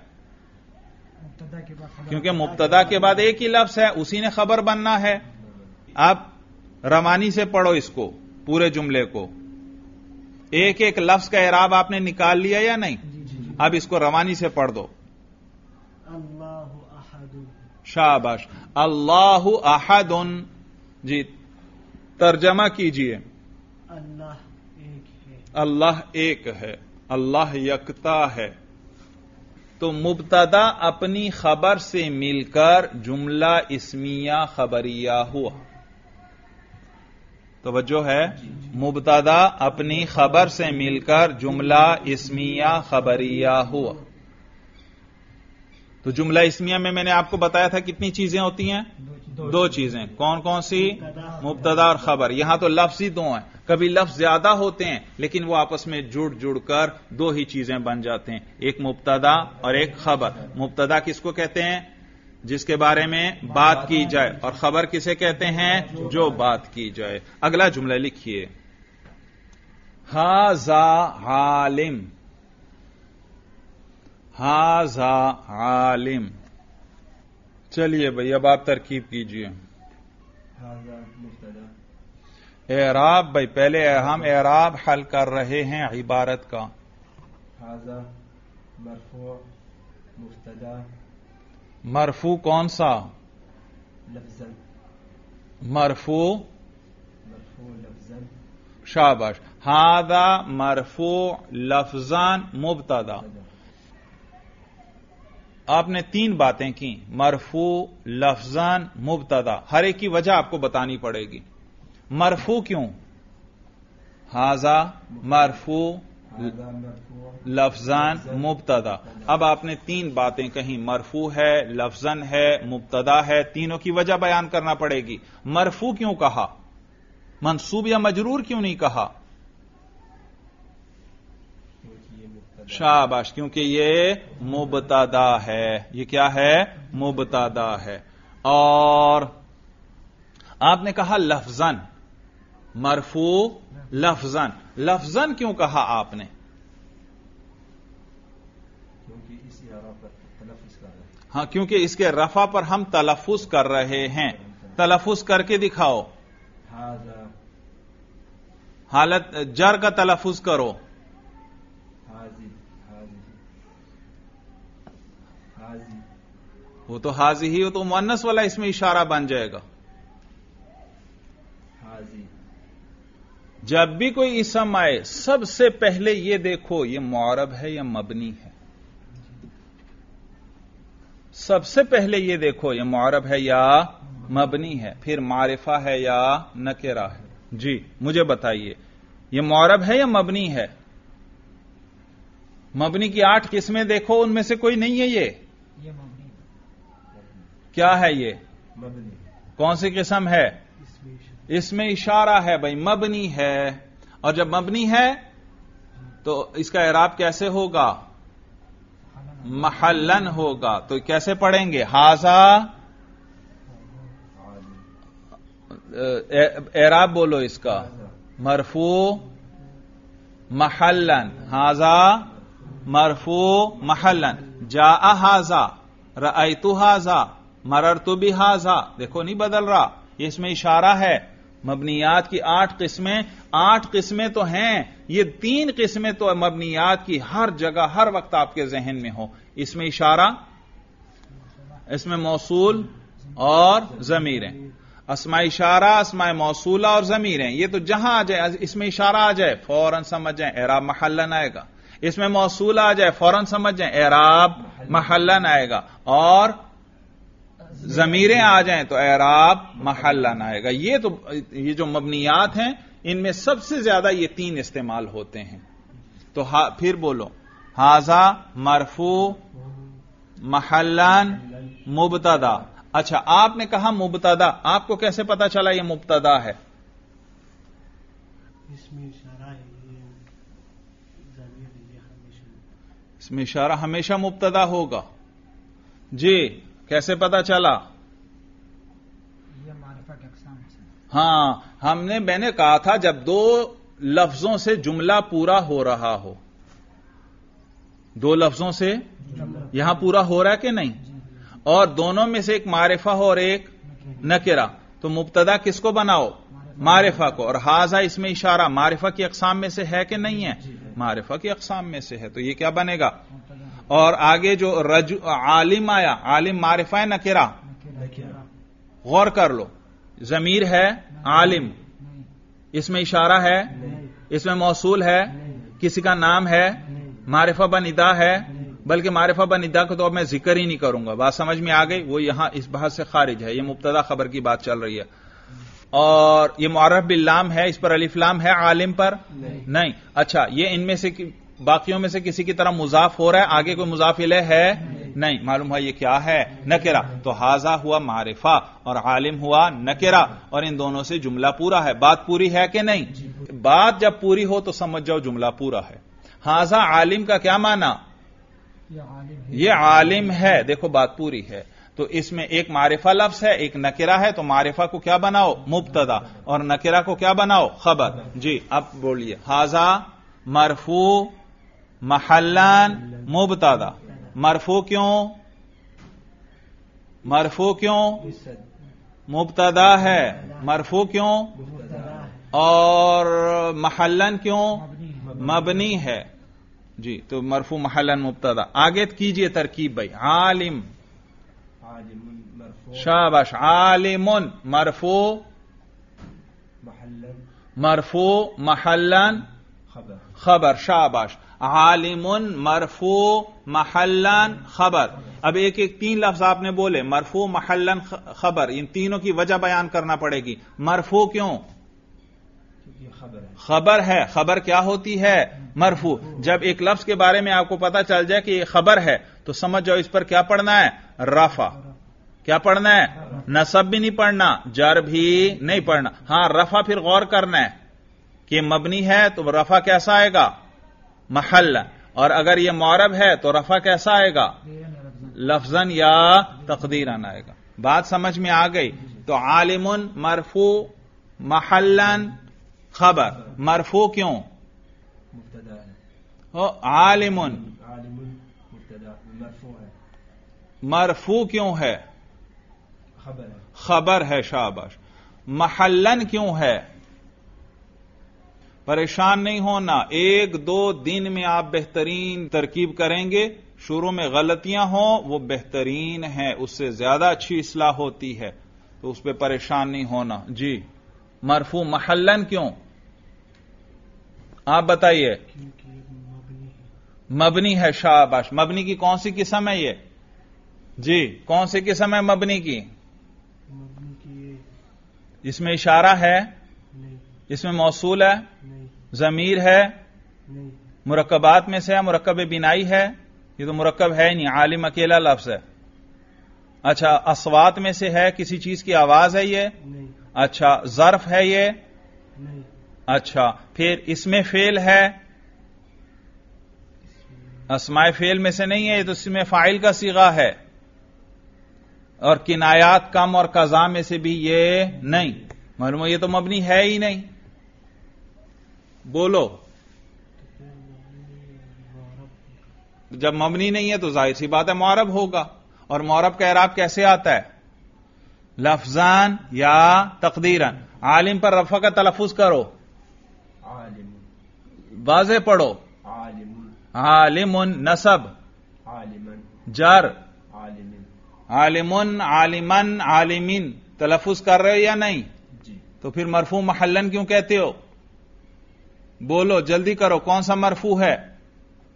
کیونکہ مبتدا کے بعد ایک ہی لفظ ہے، اسی نے خبر بننا ہے. اب روانی سے پڑھو اس کو، پورے جملے کو. ایک ایک لفظ کا اعراب آپ نے نکال لیا یا نہیں؟ اب اس کو روانی سے پڑھ دو. اللہ احد. شاباش. اللہ احد. جی ترجمہ کیجئے. اللہ ایک ہے. اللہ ایک ہے، اللہ یکتا ہے. تو مبتدا اپنی خبر سے مل کر جملہ اسمیہ خبریہ ہوا. توجہ ہے؟ مبتدا اپنی خبر سے مل کر جملہ اسمیہ خبریہ ہوا. تو جملہ اسمیہ میں نے آپ کو بتایا تھا کتنی چیزیں ہوتی ہیں؟ دو چیزیں. کون کون سی؟ مبتدا اور خبر. یہاں تو لفظ ہی دو ہیں. کبھی لفظ زیادہ ہوتے ہیں لیکن وہ آپس میں جڑ کر دو ہی چیزیں بن جاتے ہیں، ایک مبتدا اور ایک خبر. مبتدا کس کو کہتے ہیں؟ جس کے بارے میں بات کی جائے. اور خبر کسے کہتے ہیں؟ جو بات کی جائے. اگلا جملہ لکھیے. ھذا عالم. ھذا عالم. چلیے بھائی اب آپ ترکیب کیجئے. اعراب بھائی پہلے ہم اعراب حل کر رہے ہیں عبارت کا. ھذا مرفوع مبتدا. مرفوع کون سا؟ لفظاً. مرفوع لفظاً. شاباش. ھذا مرفوع لفظاً مبتدا. آپ نے تین باتیں کی، مرفوع لفظاً مبتدا. ہر ایک کی وجہ آپ کو بتانی پڑے گی. مرفوع کیوں؟ ھذا مرفوع لفظاً مبتدا. اب آپ نے تین باتیں کہیں، مرفوع ہے، لفظاً ہے، مبتدا ہے. تینوں کی وجہ بیان کرنا پڑے گی. مرفوع کیوں کہا؟ منصوب یا مجرور کیوں نہیں کہا؟ شاباش. کیونکہ یہ مبتدا ہے. یہ کیا ہے؟ مبتدا ہے. اور آپ نے کہا لفظاً. مرفوع لفظاً. لفظاً کیوں کہا آپ نے؟ ہاں کیونکہ اس کے رفع پر ہم تلفظ کر رہے ہیں. تلفظ کر کے دکھاؤ. حالت جر کا تلفظ کرو. وہ تو حاضی ہی ہو تو مؤنث والا اس میں اشارہ بن جائے گا. جب بھی کوئی اسم آئے سب سے پہلے یہ دیکھو یہ معرب ہے یا مبنی ہے. سب سے پہلے یہ دیکھو یہ معرب ہے یا مبنی ہے، پھر معرفہ ہے یا نکرہ ہے. جی مجھے بتائیے یہ معرب ہے یا مبنی ہے؟ مبنی کی 8 قسمیں دیکھو، ان میں سے کوئی نہیں ہے. یہ کیا ہے؟ یہ کون سی قسم ہے؟ اس میں اشارہ ہے بھائی، مبنی ہے. اور جب مبنی ہے تو اس کا اعراب کیسے ہوگا؟ محلن ہوگا. تو کیسے پڑھیں گے؟ ھذا. اعراب بولو اس کا. مرفوع محلن. ھذا مرفوع محلن. جاء ھذا، رأیت ھذا، مررت بھذا. دیکھو نہیں بدل رہا، یہ اس میں اشارہ ہے. مبنیات کی 8 قسمیں، 8 قسمیں تو ہیں، یہ 3 قسمیں تو مبنیات کی ہر جگہ ہر وقت آپ کے ذہن میں ہو. اس میں اشارہ، اس میں موصول اور ضمیریں. اسماء اشارہ، اسماء موصولہ اور ضمیریں، یہ تو جہاں آ جائے اس میں اشارہ آ جائے فوراً سمجھ جائیں اعراب محلن آئے گا. اس میں موصول آ جائے فوراً سمجھ جائیں اعراب محلن آئے گا، اور ضمیریں آ جائیں تو اعراب محلن آئے گا. یہ جو مبنیات ہیں ان میں سب سے زیادہ یہ 3 استعمال ہوتے ہیں. تو پھر بولو ھذا مرفوع محلن مبتدا. اچھا آپ نے کہا مبتدا، آپ کو کیسے پتا چلا یہ مبتدا ہے؟ اس میں اشارہ ہے، یہ ضمیر ہے، یہ ہمیشہ اس میں اشارہ ہمیشہ مبتدا ہوگا. جی کیسے پتا چلا؟ یہ معرفہ کے اقسام سے. ہاں میں نے کہا تھا جب 2 لفظوں سے جملہ پورا ہو رہا ہو، 2 لفظوں سے یہاں پورا ہو رہا ہے کہ نہیں، اور دونوں میں سے ایک معرفہ ہو اور ایک نکرہ، تو مبتدا کس کو بناؤ؟ معرفہ کو. اور ھذا اس میں اشارہ معرفہ کی اقسام میں سے ہے کہ نہیں ہے؟ معرفہ کی اقسام میں سے ہے، تو یہ کیا بنے گا؟ اور آگے جو عالم آیا، عالم معرفہ ہے نکرہ؟ غور کر لو، ضمیر ہے عالم، اس میں اشارہ ہے، اس میں موصول ہے، کسی کا نام ہے، معرفہ بندا ہے، بلکہ معرفہ بندا کو تو اب میں ذکر ہی نہیں کروں گا. بات سمجھ میں آ گئی؟ وہ یہاں اس بحث سے خارج ہے، یہ مبتدا خبر کی بات چل رہی ہے. اور یہ معرف باللام ہے، اس پر الف لام ہے، عالم پر نہیں. اچھا یہ ان میں سے باقیوں میں سے کسی کی طرح مضاف ہو رہا ہے، آگے کوئی مضاف الیہ ہے نہیں، معلوم ہے یہ کیا ہے؟ نکرہ. تو ھذا ہوا معرفہ اور عالم ہوا نکرہ، اور ان دونوں سے جملہ پورا ہے. بات پوری ہے کہ نہیں؟ بات جب پوری ہو تو سمجھ جاؤ جملہ پورا ہے. ھذا عالم کا کیا معنی؟ یہ عالم ہے. دیکھو بات پوری ہے. تو اس میں ایک معرفہ لفظ ہے، ایک نکرہ ہے، تو معرفہ کو کیا بناؤ؟ مبتدا، اور نکرہ کو کیا بناؤ؟ خبر. جی اب بولیے ھذا مرفوع محلن مبتدا. مرفوع کیوں؟ مرفوع کیوں؟ مبتدا ہے. مرفوع کیوں؟ اور محلن کیوں؟ مبنی ہے. جی تو مرفوع محلن مبتدا. آگے کیجئے ترکیب بھائی. عالم، شاباش. عالم مرفوع محلن خبر. شاباش. عالم مرفوع محلن خبر. اب ایک 3 لفظ آپ نے بولے، مرفوع محلن خبر، ان تینوں کی وجہ بیان کرنا پڑے گی. مرفوع کیوں؟ خبر ہے. خبر کیا ہوتی ہے؟ مرفوع. جب ایک لفظ کے بارے میں آپ کو پتا چل جائے کہ یہ خبر ہے تو سمجھ جاؤ اس پر کیا پڑھنا ہے؟ رفع. کیا پڑھنا ہے؟ نصب بھی نہیں پڑھنا، جر بھی نہیں پڑھنا. ہاں رفع پھر غور کرنا ہے کہ مبنی ہے تو رفع کیسا آئے گا؟ محل. اور اگر یہ معرب ہے تو رفع کیسا آئے گا؟ لفظاً یا تقدیراً آئے گا. بات سمجھ میں آ گئی؟ تو عالم مرفوع محلن خبر. مرفوع کیوں؟ عالم مرفوع کیوں ہے؟ خبر ہے. شاباش. محلن کیوں ہے؟ پریشان نہیں ہونا، 1-2 دن میں آپ بہترین ترکیب کریں گے. شروع میں غلطیاں ہوں وہ بہترین ہیں، اس سے زیادہ اچھی اصلاح ہوتی ہے، تو اس پہ پریشان نہیں ہونا. جی مرفوع محلن کیوں؟ آپ بتائیے. مبنی ہے. شاباش. مبنی کی کون سی قسم ہے یہ؟ جی کون سی قسم ہے مبنی کی؟ اس میں اشارہ ہے، اس میں موصول ہے، ضمیر ہے، مرکبات میں سے ہے، مرکب بنائی ہے. یہ تو مرکب ہے نہیں، عالم اکیلا لفظ ہے. اچھا اصوات میں سے ہے، کسی چیز کی آواز ہے یہ؟ اچھا ظرف ہے یہ؟ اچھا پھر اس میں فعل ہے؟ اسماء فعل میں سے نہیں ہے، یہ تو اس میں فاعل کا صیغہ ہے. اور کنایات کم اور قضا میں سے بھی یہ نہیں. معلوم ہے یہ تو مبنی ہے ہی نہیں. بولو. جب مبنی نہیں ہے تو ظاہر سی بات ہے معرب ہوگا. اور معرب کا اعراب کیسے آتا ہے؟ لفظاً یا تقدیراً. عالم پر رفع کا تلفظ کرو، واضح پڑھو. عالم نصب، جر، عالمن عالمن عالمین تلفظ کر رہے ہو یا نہیں؟ تو پھر مرفوع محلن کیوں کہتے ہو؟ بولو جلدی کرو، کون سا مرفوع ہے؟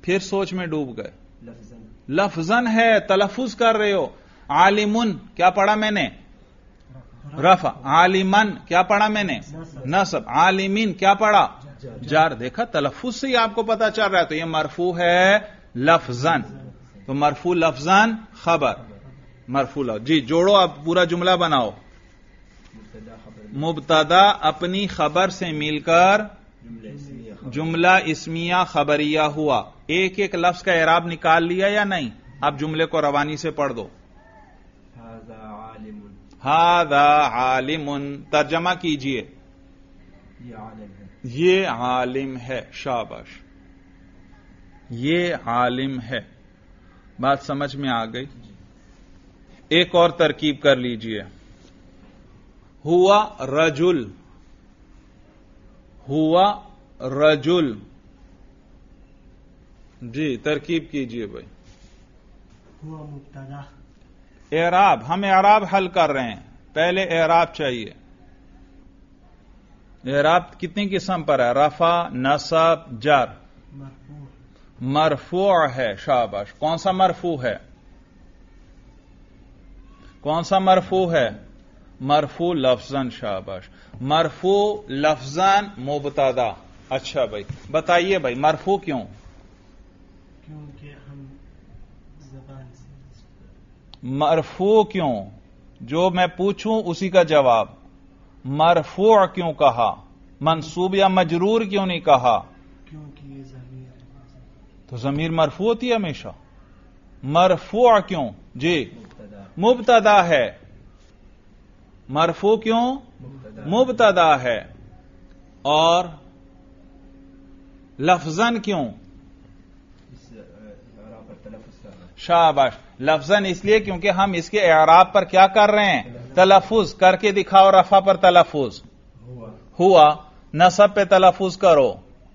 پھر سوچ میں ڈوب گئے. لفظاً لفظن ہے, تلفظ کر رہے ہو. عالمن کیا پڑھا میں نے؟ رفع. عالمن کیا پڑھا میں نے؟ نصب. عالمین کیا پڑھا؟ جار. دیکھا تلفظ سے ہی آپ کو پتا چل رہا ہے. تو یہ مرفوع ہے لفظن. تو مرفوع لفظن خبر. مرفوع لفظ. جی جوڑو, آپ پورا جملہ بناؤ. مبتدا اپنی خبر سے مل کر جملہ اسمیہ خبریہ ہوا. ایک ایک لفظ کا اعراب نکال لیا یا نہیں؟ اب جملے کو روانی سے پڑھ دو. ھذا عالم. ترجمہ کیجئے. یہ عالم ہے. شاباش, یہ عالم ہے. بات سمجھ میں آ گئی. ایک اور ترکیب کر لیجئے. ہوا رجل. ہوا رجل. جی ترکیب کیجئے بھائی. ہوا مبتدا. اعراب, ہم اعراب حل کر رہے ہیں. پہلے اعراب چاہیے. اعراب کتنی قسم پر ہے؟ رفع, نصب, جر. مرفوع. مرفوع ہے. شاباش. کون سا مرفوع ہے؟ کون سا مرفوع ہے؟ مرفوع لفظاً. شاباش. مرفوع لفظاً مبتدا. اچھا بھائی بتائیے بھائی مرفوع کیوں؟ کیونکہ ہم زبان سے. مرفوع کیوں؟ جو میں پوچھوں اسی کا جواب. مرفوع کیوں کہا؟ منصوب یا مجرور کیوں نہیں کہا؟ کیونکہ یہ ضمیر ہے. تو ضمیر مرفوع ہوتی ہے ہمیشہ. مرفوع کیوں؟ جی مبتدا ہے. مرفوع کیوں؟ مبتدا ہے. اور لفظاً کیوں؟ شاباش. لفظاً اس لیے کیونکہ ہم اس کے اعراب پر کیا کر رہے ہیں؟ تلفظ. کر کے دکھاؤ. رفع پر تلفظ. ہوا. نصب پہ تلفظ کرو.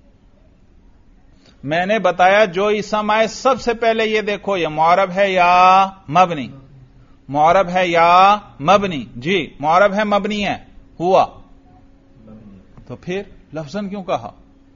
میں نے بتایا جو اسم آئے سب سے پہلے یہ دیکھو یہ معرب ہے یا مبنی. معرب ہے یا مبنی؟ جی معرب ہے مبنی ہے. ہوا. تو پھر لفظاً کیوں کہا؟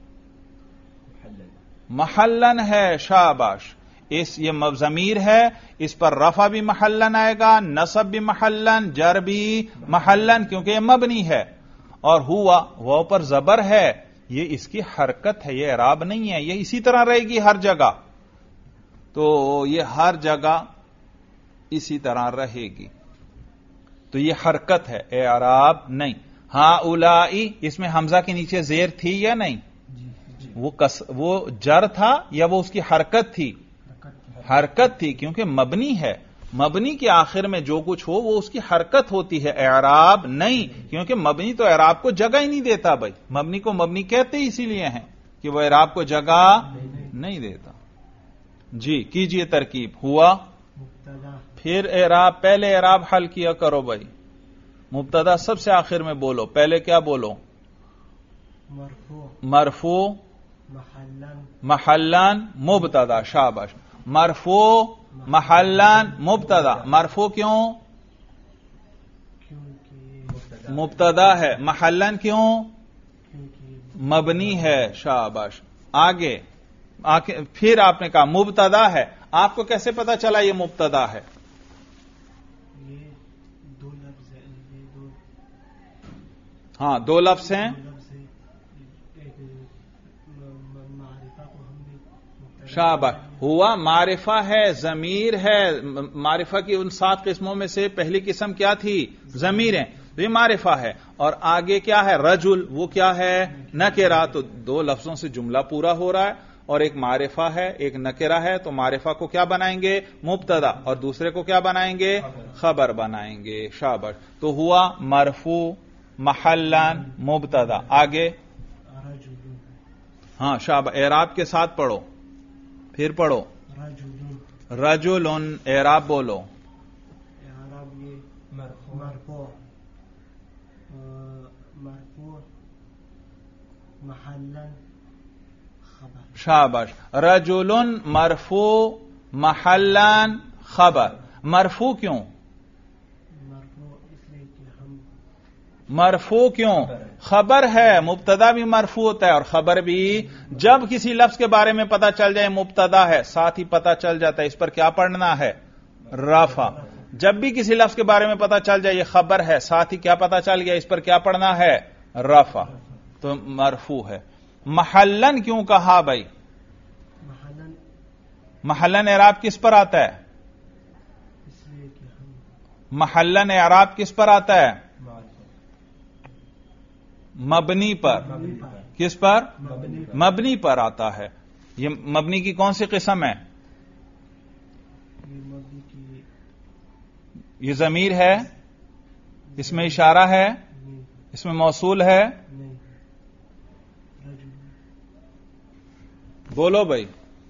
محلن ہے. شاباش. یہ ضمیر ہے, اس پر رفع بھی محلن آئے گا, نصب بھی محلن, جر بھی محلن, کیونکہ یہ مبنی ہے. اور ہوا, وہ پر زبر ہے, یہ اس کی حرکت ہے, یہ اعراب نہیں ہے. یہ اسی طرح رہے گی ہر جگہ. تو یہ ہر جگہ اسی طرح رہے گی. تو یہ حرکت ہے, اعراب نہیں. ہاں اولائی, اس میں حمزہ کے نیچے زیر تھی یا نہیں؟ وہ جر تھا یا وہ اس کی حرکت تھی؟ حرکت تھی, کیونکہ مبنی ہے. مبنی کے آخر میں جو کچھ ہو وہ اس کی حرکت ہوتی ہے, اعراب نہیں. کیونکہ مبنی تو اعراب کو جگہ ہی نہیں دیتا بھائی. مبنی کو مبنی کہتے ہی اسی لیے ہیں کہ وہ اعراب کو جگہ نہیں دیتا. جی کیجئے ترکیب. ہوا مبتدا. پھر اعراب. پہلے اعراب حل کیا کرو بھائی. مبتدا سب سے آخر میں بولو. پہلے کیا بولو؟ مرفوع. مرفوع محلن. محلن مبتدا. شاباش. مرفوع محلن مبتدا. مرفوع کیوں؟ کیونکہ مبتدا ہے. محلن کیوں؟ کیونکہ مبنی ہے. شاباش. آگے پھر آپ نے کہا مبتدا ہے. آپ کو کیسے پتا چلا یہ مبتدا ہے؟ یہ دو لفظ ہیں. یہ دو ہاں دو لفظ ہیں. لفظ ہیں. ایک معرفہ کو ہم نے مبتدا. شاباش. ہوا معرفہ ہے, ضمیر ہے. معرفہ کی ان 7 قسموں میں سے پہلی قسم کیا تھی؟ ضمیر ہے. تو یہ معرفہ ہے. اور آگے کیا ہے؟ رجل. وہ کیا ہے؟ نکرہ. تو دو لفظوں سے جملہ پورا ہو رہا ہے. اور ایک معرفہ ہے, ایک نکرہ ہے. تو معرفہ کو کیا بنائیں گے؟ مبتدا. اور دوسرے کو کیا بنائیں گے؟ خبر بنائیں گے. شاباش. تو ہوا مرفوع محلن مبتدا. آگے رجل. ہاں شاباش. اعراب کے ساتھ پڑھو. پھر پڑھو. رجل. رجل. اعراب بولو. اعراب یہ مرفوع. مرفوع محلن خبر. شاباش. رجل مرفوع محلن خبر. مرفوع کیوں؟ مرفوع اس لیے کہ ہم مرفوع کیوں؟ خبر ہے، مبتدا بھی مرفوع ہوتا ہے اور خبر بھی. جب کسی لفظ کے بارے میں پتا چل جائے مبتدا ہے، ساتھ ہی پتا چل جاتا ہے اس پر کیا پڑھنا ہے؟ رفع. جب بھی کسی لفظ کے بارے میں پتا چل جائے یہ خبر ہے، ساتھ ہی کیا پتا چل گیا اس پر کیا پڑھنا ہے؟ رفع. تو مرفوع ہے. محلن کیوں کہا بھائی؟ محلن محلن اعراب کس پر آتا ہے؟ اس لیے کہ ہم محلن اعراب کس پر آتا ہے؟ مبنی پر. کس پر؟ مبنی پر آتا ہے. یہ مبنی کی کون سی قسم ہے؟ یہ مبنی کی یہ ضمیر ہے، اس میں اشارہ ہے، نہیں اس میں موصول ہے. نہیں رجل بولو بھائی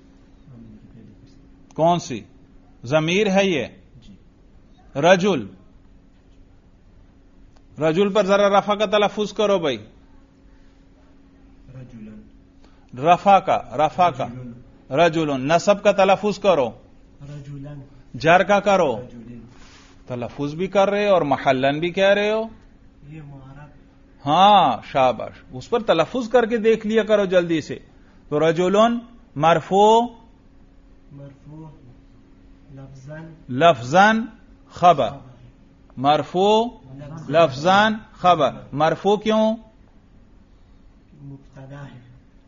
کون سی ضمیر ہے؟ یہ رجل. رجل پر ذرا رفع کا تلفظ کرو بھائی. رفع کا رجل. نصب کا تلفظ کرو، رجلن جر کا کرو. تلفظ بھی کر رہے ہو اور محلن بھی کہہ رہے ہو. یہ معرب ہاں شاباش، اس پر تلفظ کر کے دیکھ لیا کرو جلدی سے. تو رجلن مرفوع مرفوع لفظاً لفظاً خبر. مرفوع لفظاً خبر. مرفوع کیوں؟ مبتدا ہے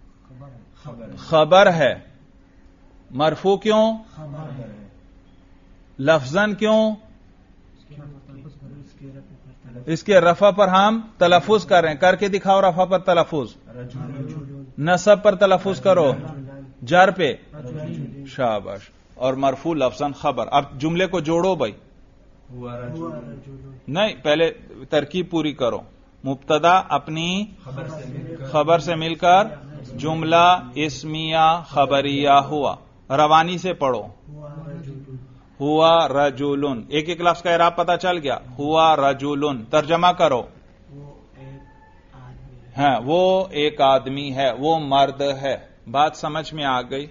خبر ہے. مرفوع کیوں؟ خبر ہے لفظاً کیوں؟ اس کے رفع پر تلفظ اس کے رفع پر ہم تلفظ کر رہے ہیں. کر کے دکھاؤ رفع پر تلفظ. رجل نصب پر تلفظ کرو، جر پہ. رجل شاباش. اور مرفوع لفظاً خبر. اب جملے کو جوڑو بھائی. ہوا رجل نہیں، پہلے ترکیب پوری کرو. مبتدا اپنی خبر سے مل کر جملہ اسمیہ خبریہ ہوا. روانی سے پڑھو. ہوا رجل ہوا رجولن. ایک ایک لفظ کا اعراب پتا چل گیا. ہوا رجولن. ترجمہ کرو. وہ ایک آدمی ہے ہاں وہ ایک آدمی ہے، وہ مرد ہے. بات سمجھ میں آ گئی؟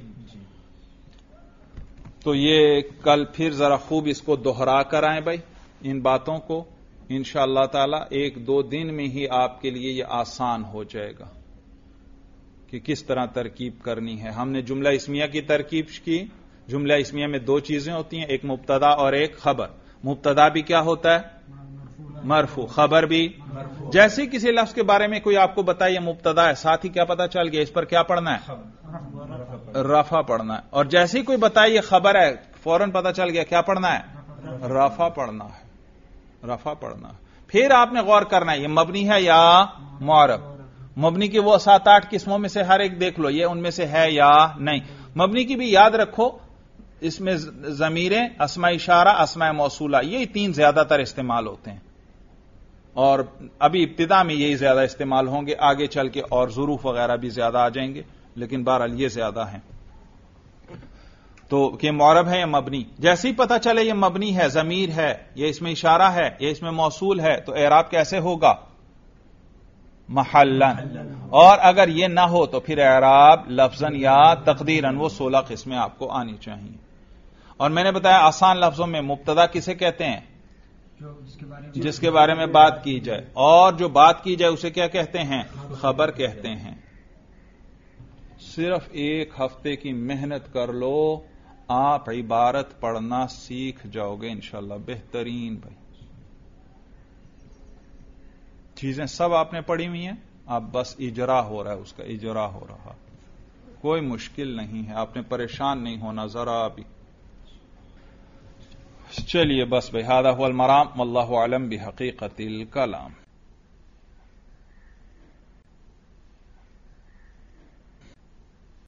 تو یہ کل پھر ذرا خوب اس کو دوہرا کر آئیں بھائی ان باتوں کو. انشاءاللہ تعالی ایک دو دن میں ہی آپ کے لیے یہ آسان ہو جائے گا کہ کس طرح ترکیب کرنی ہے. ہم نے جملہ اسمیہ کی ترکیب کی. جملہ اسمیہ میں دو چیزیں ہوتی ہیں، ایک مبتدا اور ایک خبر. مبتدا بھی کیا ہوتا ہے؟ مرفوع. خبر بھی. جیسے کسی لفظ کے بارے میں کوئی آپ کو بتائے یہ مبتدا ہے، ساتھ ہی کیا پتا چل گیا اس پر کیا پڑھنا ہے؟ رفع پڑھنا ہے. اور جیسے ہی کوئی بتائے یہ خبر ہے، فوراً پتا چل گیا کیا پڑھنا ہے؟ رفع پڑھنا ہے. رفع پڑھنا ہے. پھر آپ نے غور کرنا ہے یہ مبنی ہے یا معرب. مبنی کی وہ 7-8 قسموں میں سے ہر ایک دیکھ لو یہ ان میں سے ہے یا نہیں. مبنی کی بھی یاد رکھو، اس میں ضمیریں، اسماء اشارہ، اسماء موصولہ، یہ 3 زیادہ تر استعمال ہوتے ہیں اور ابھی ابتدا میں یہی زیادہ استعمال ہوں گے. آگے چل کے اور ظروف وغیرہ بھی زیادہ آ جائیں گے، لیکن بہرحال یہ زیادہ ہیں. تو کہ معرب ہے یا مبنی، جیسے ہی پتہ چلے یہ مبنی ہے، ضمیر ہے، یہ اس میں اشارہ ہے، یہ اس میں موصول ہے، تو اعراب کیسے ہوگا؟ محلن. اور اگر یہ نہ ہو تو پھر اعراب لفظاً یا تقدیراً. وہ 16 قسمیں آپ کو آنی چاہیے. اور میں نے بتایا آسان لفظوں میں مبتدا کسے کہتے ہیں؟ جس کے بارے میں بات کی جائے، اور جو بات کی جائے اسے کیا کہتے ہیں؟ خبر کہتے ہیں. صرف 1 ہفتے کی محنت کر لو، آپ عبارت پڑھنا سیکھ جاؤ گے انشاءاللہ. بہترین بھائی چیزیں سب آپ نے پڑھی ہوئی ہیں، اب بس اجرا ہو رہا ہے، اس کا اجرا ہو رہا. کوئی مشکل نہیں ہے، آپ نے پریشان نہیں ہونا ذرا بھی. چلیے بس بھائی، ھذا ھو المرام واللہ اعلم بحقیقت الکلام.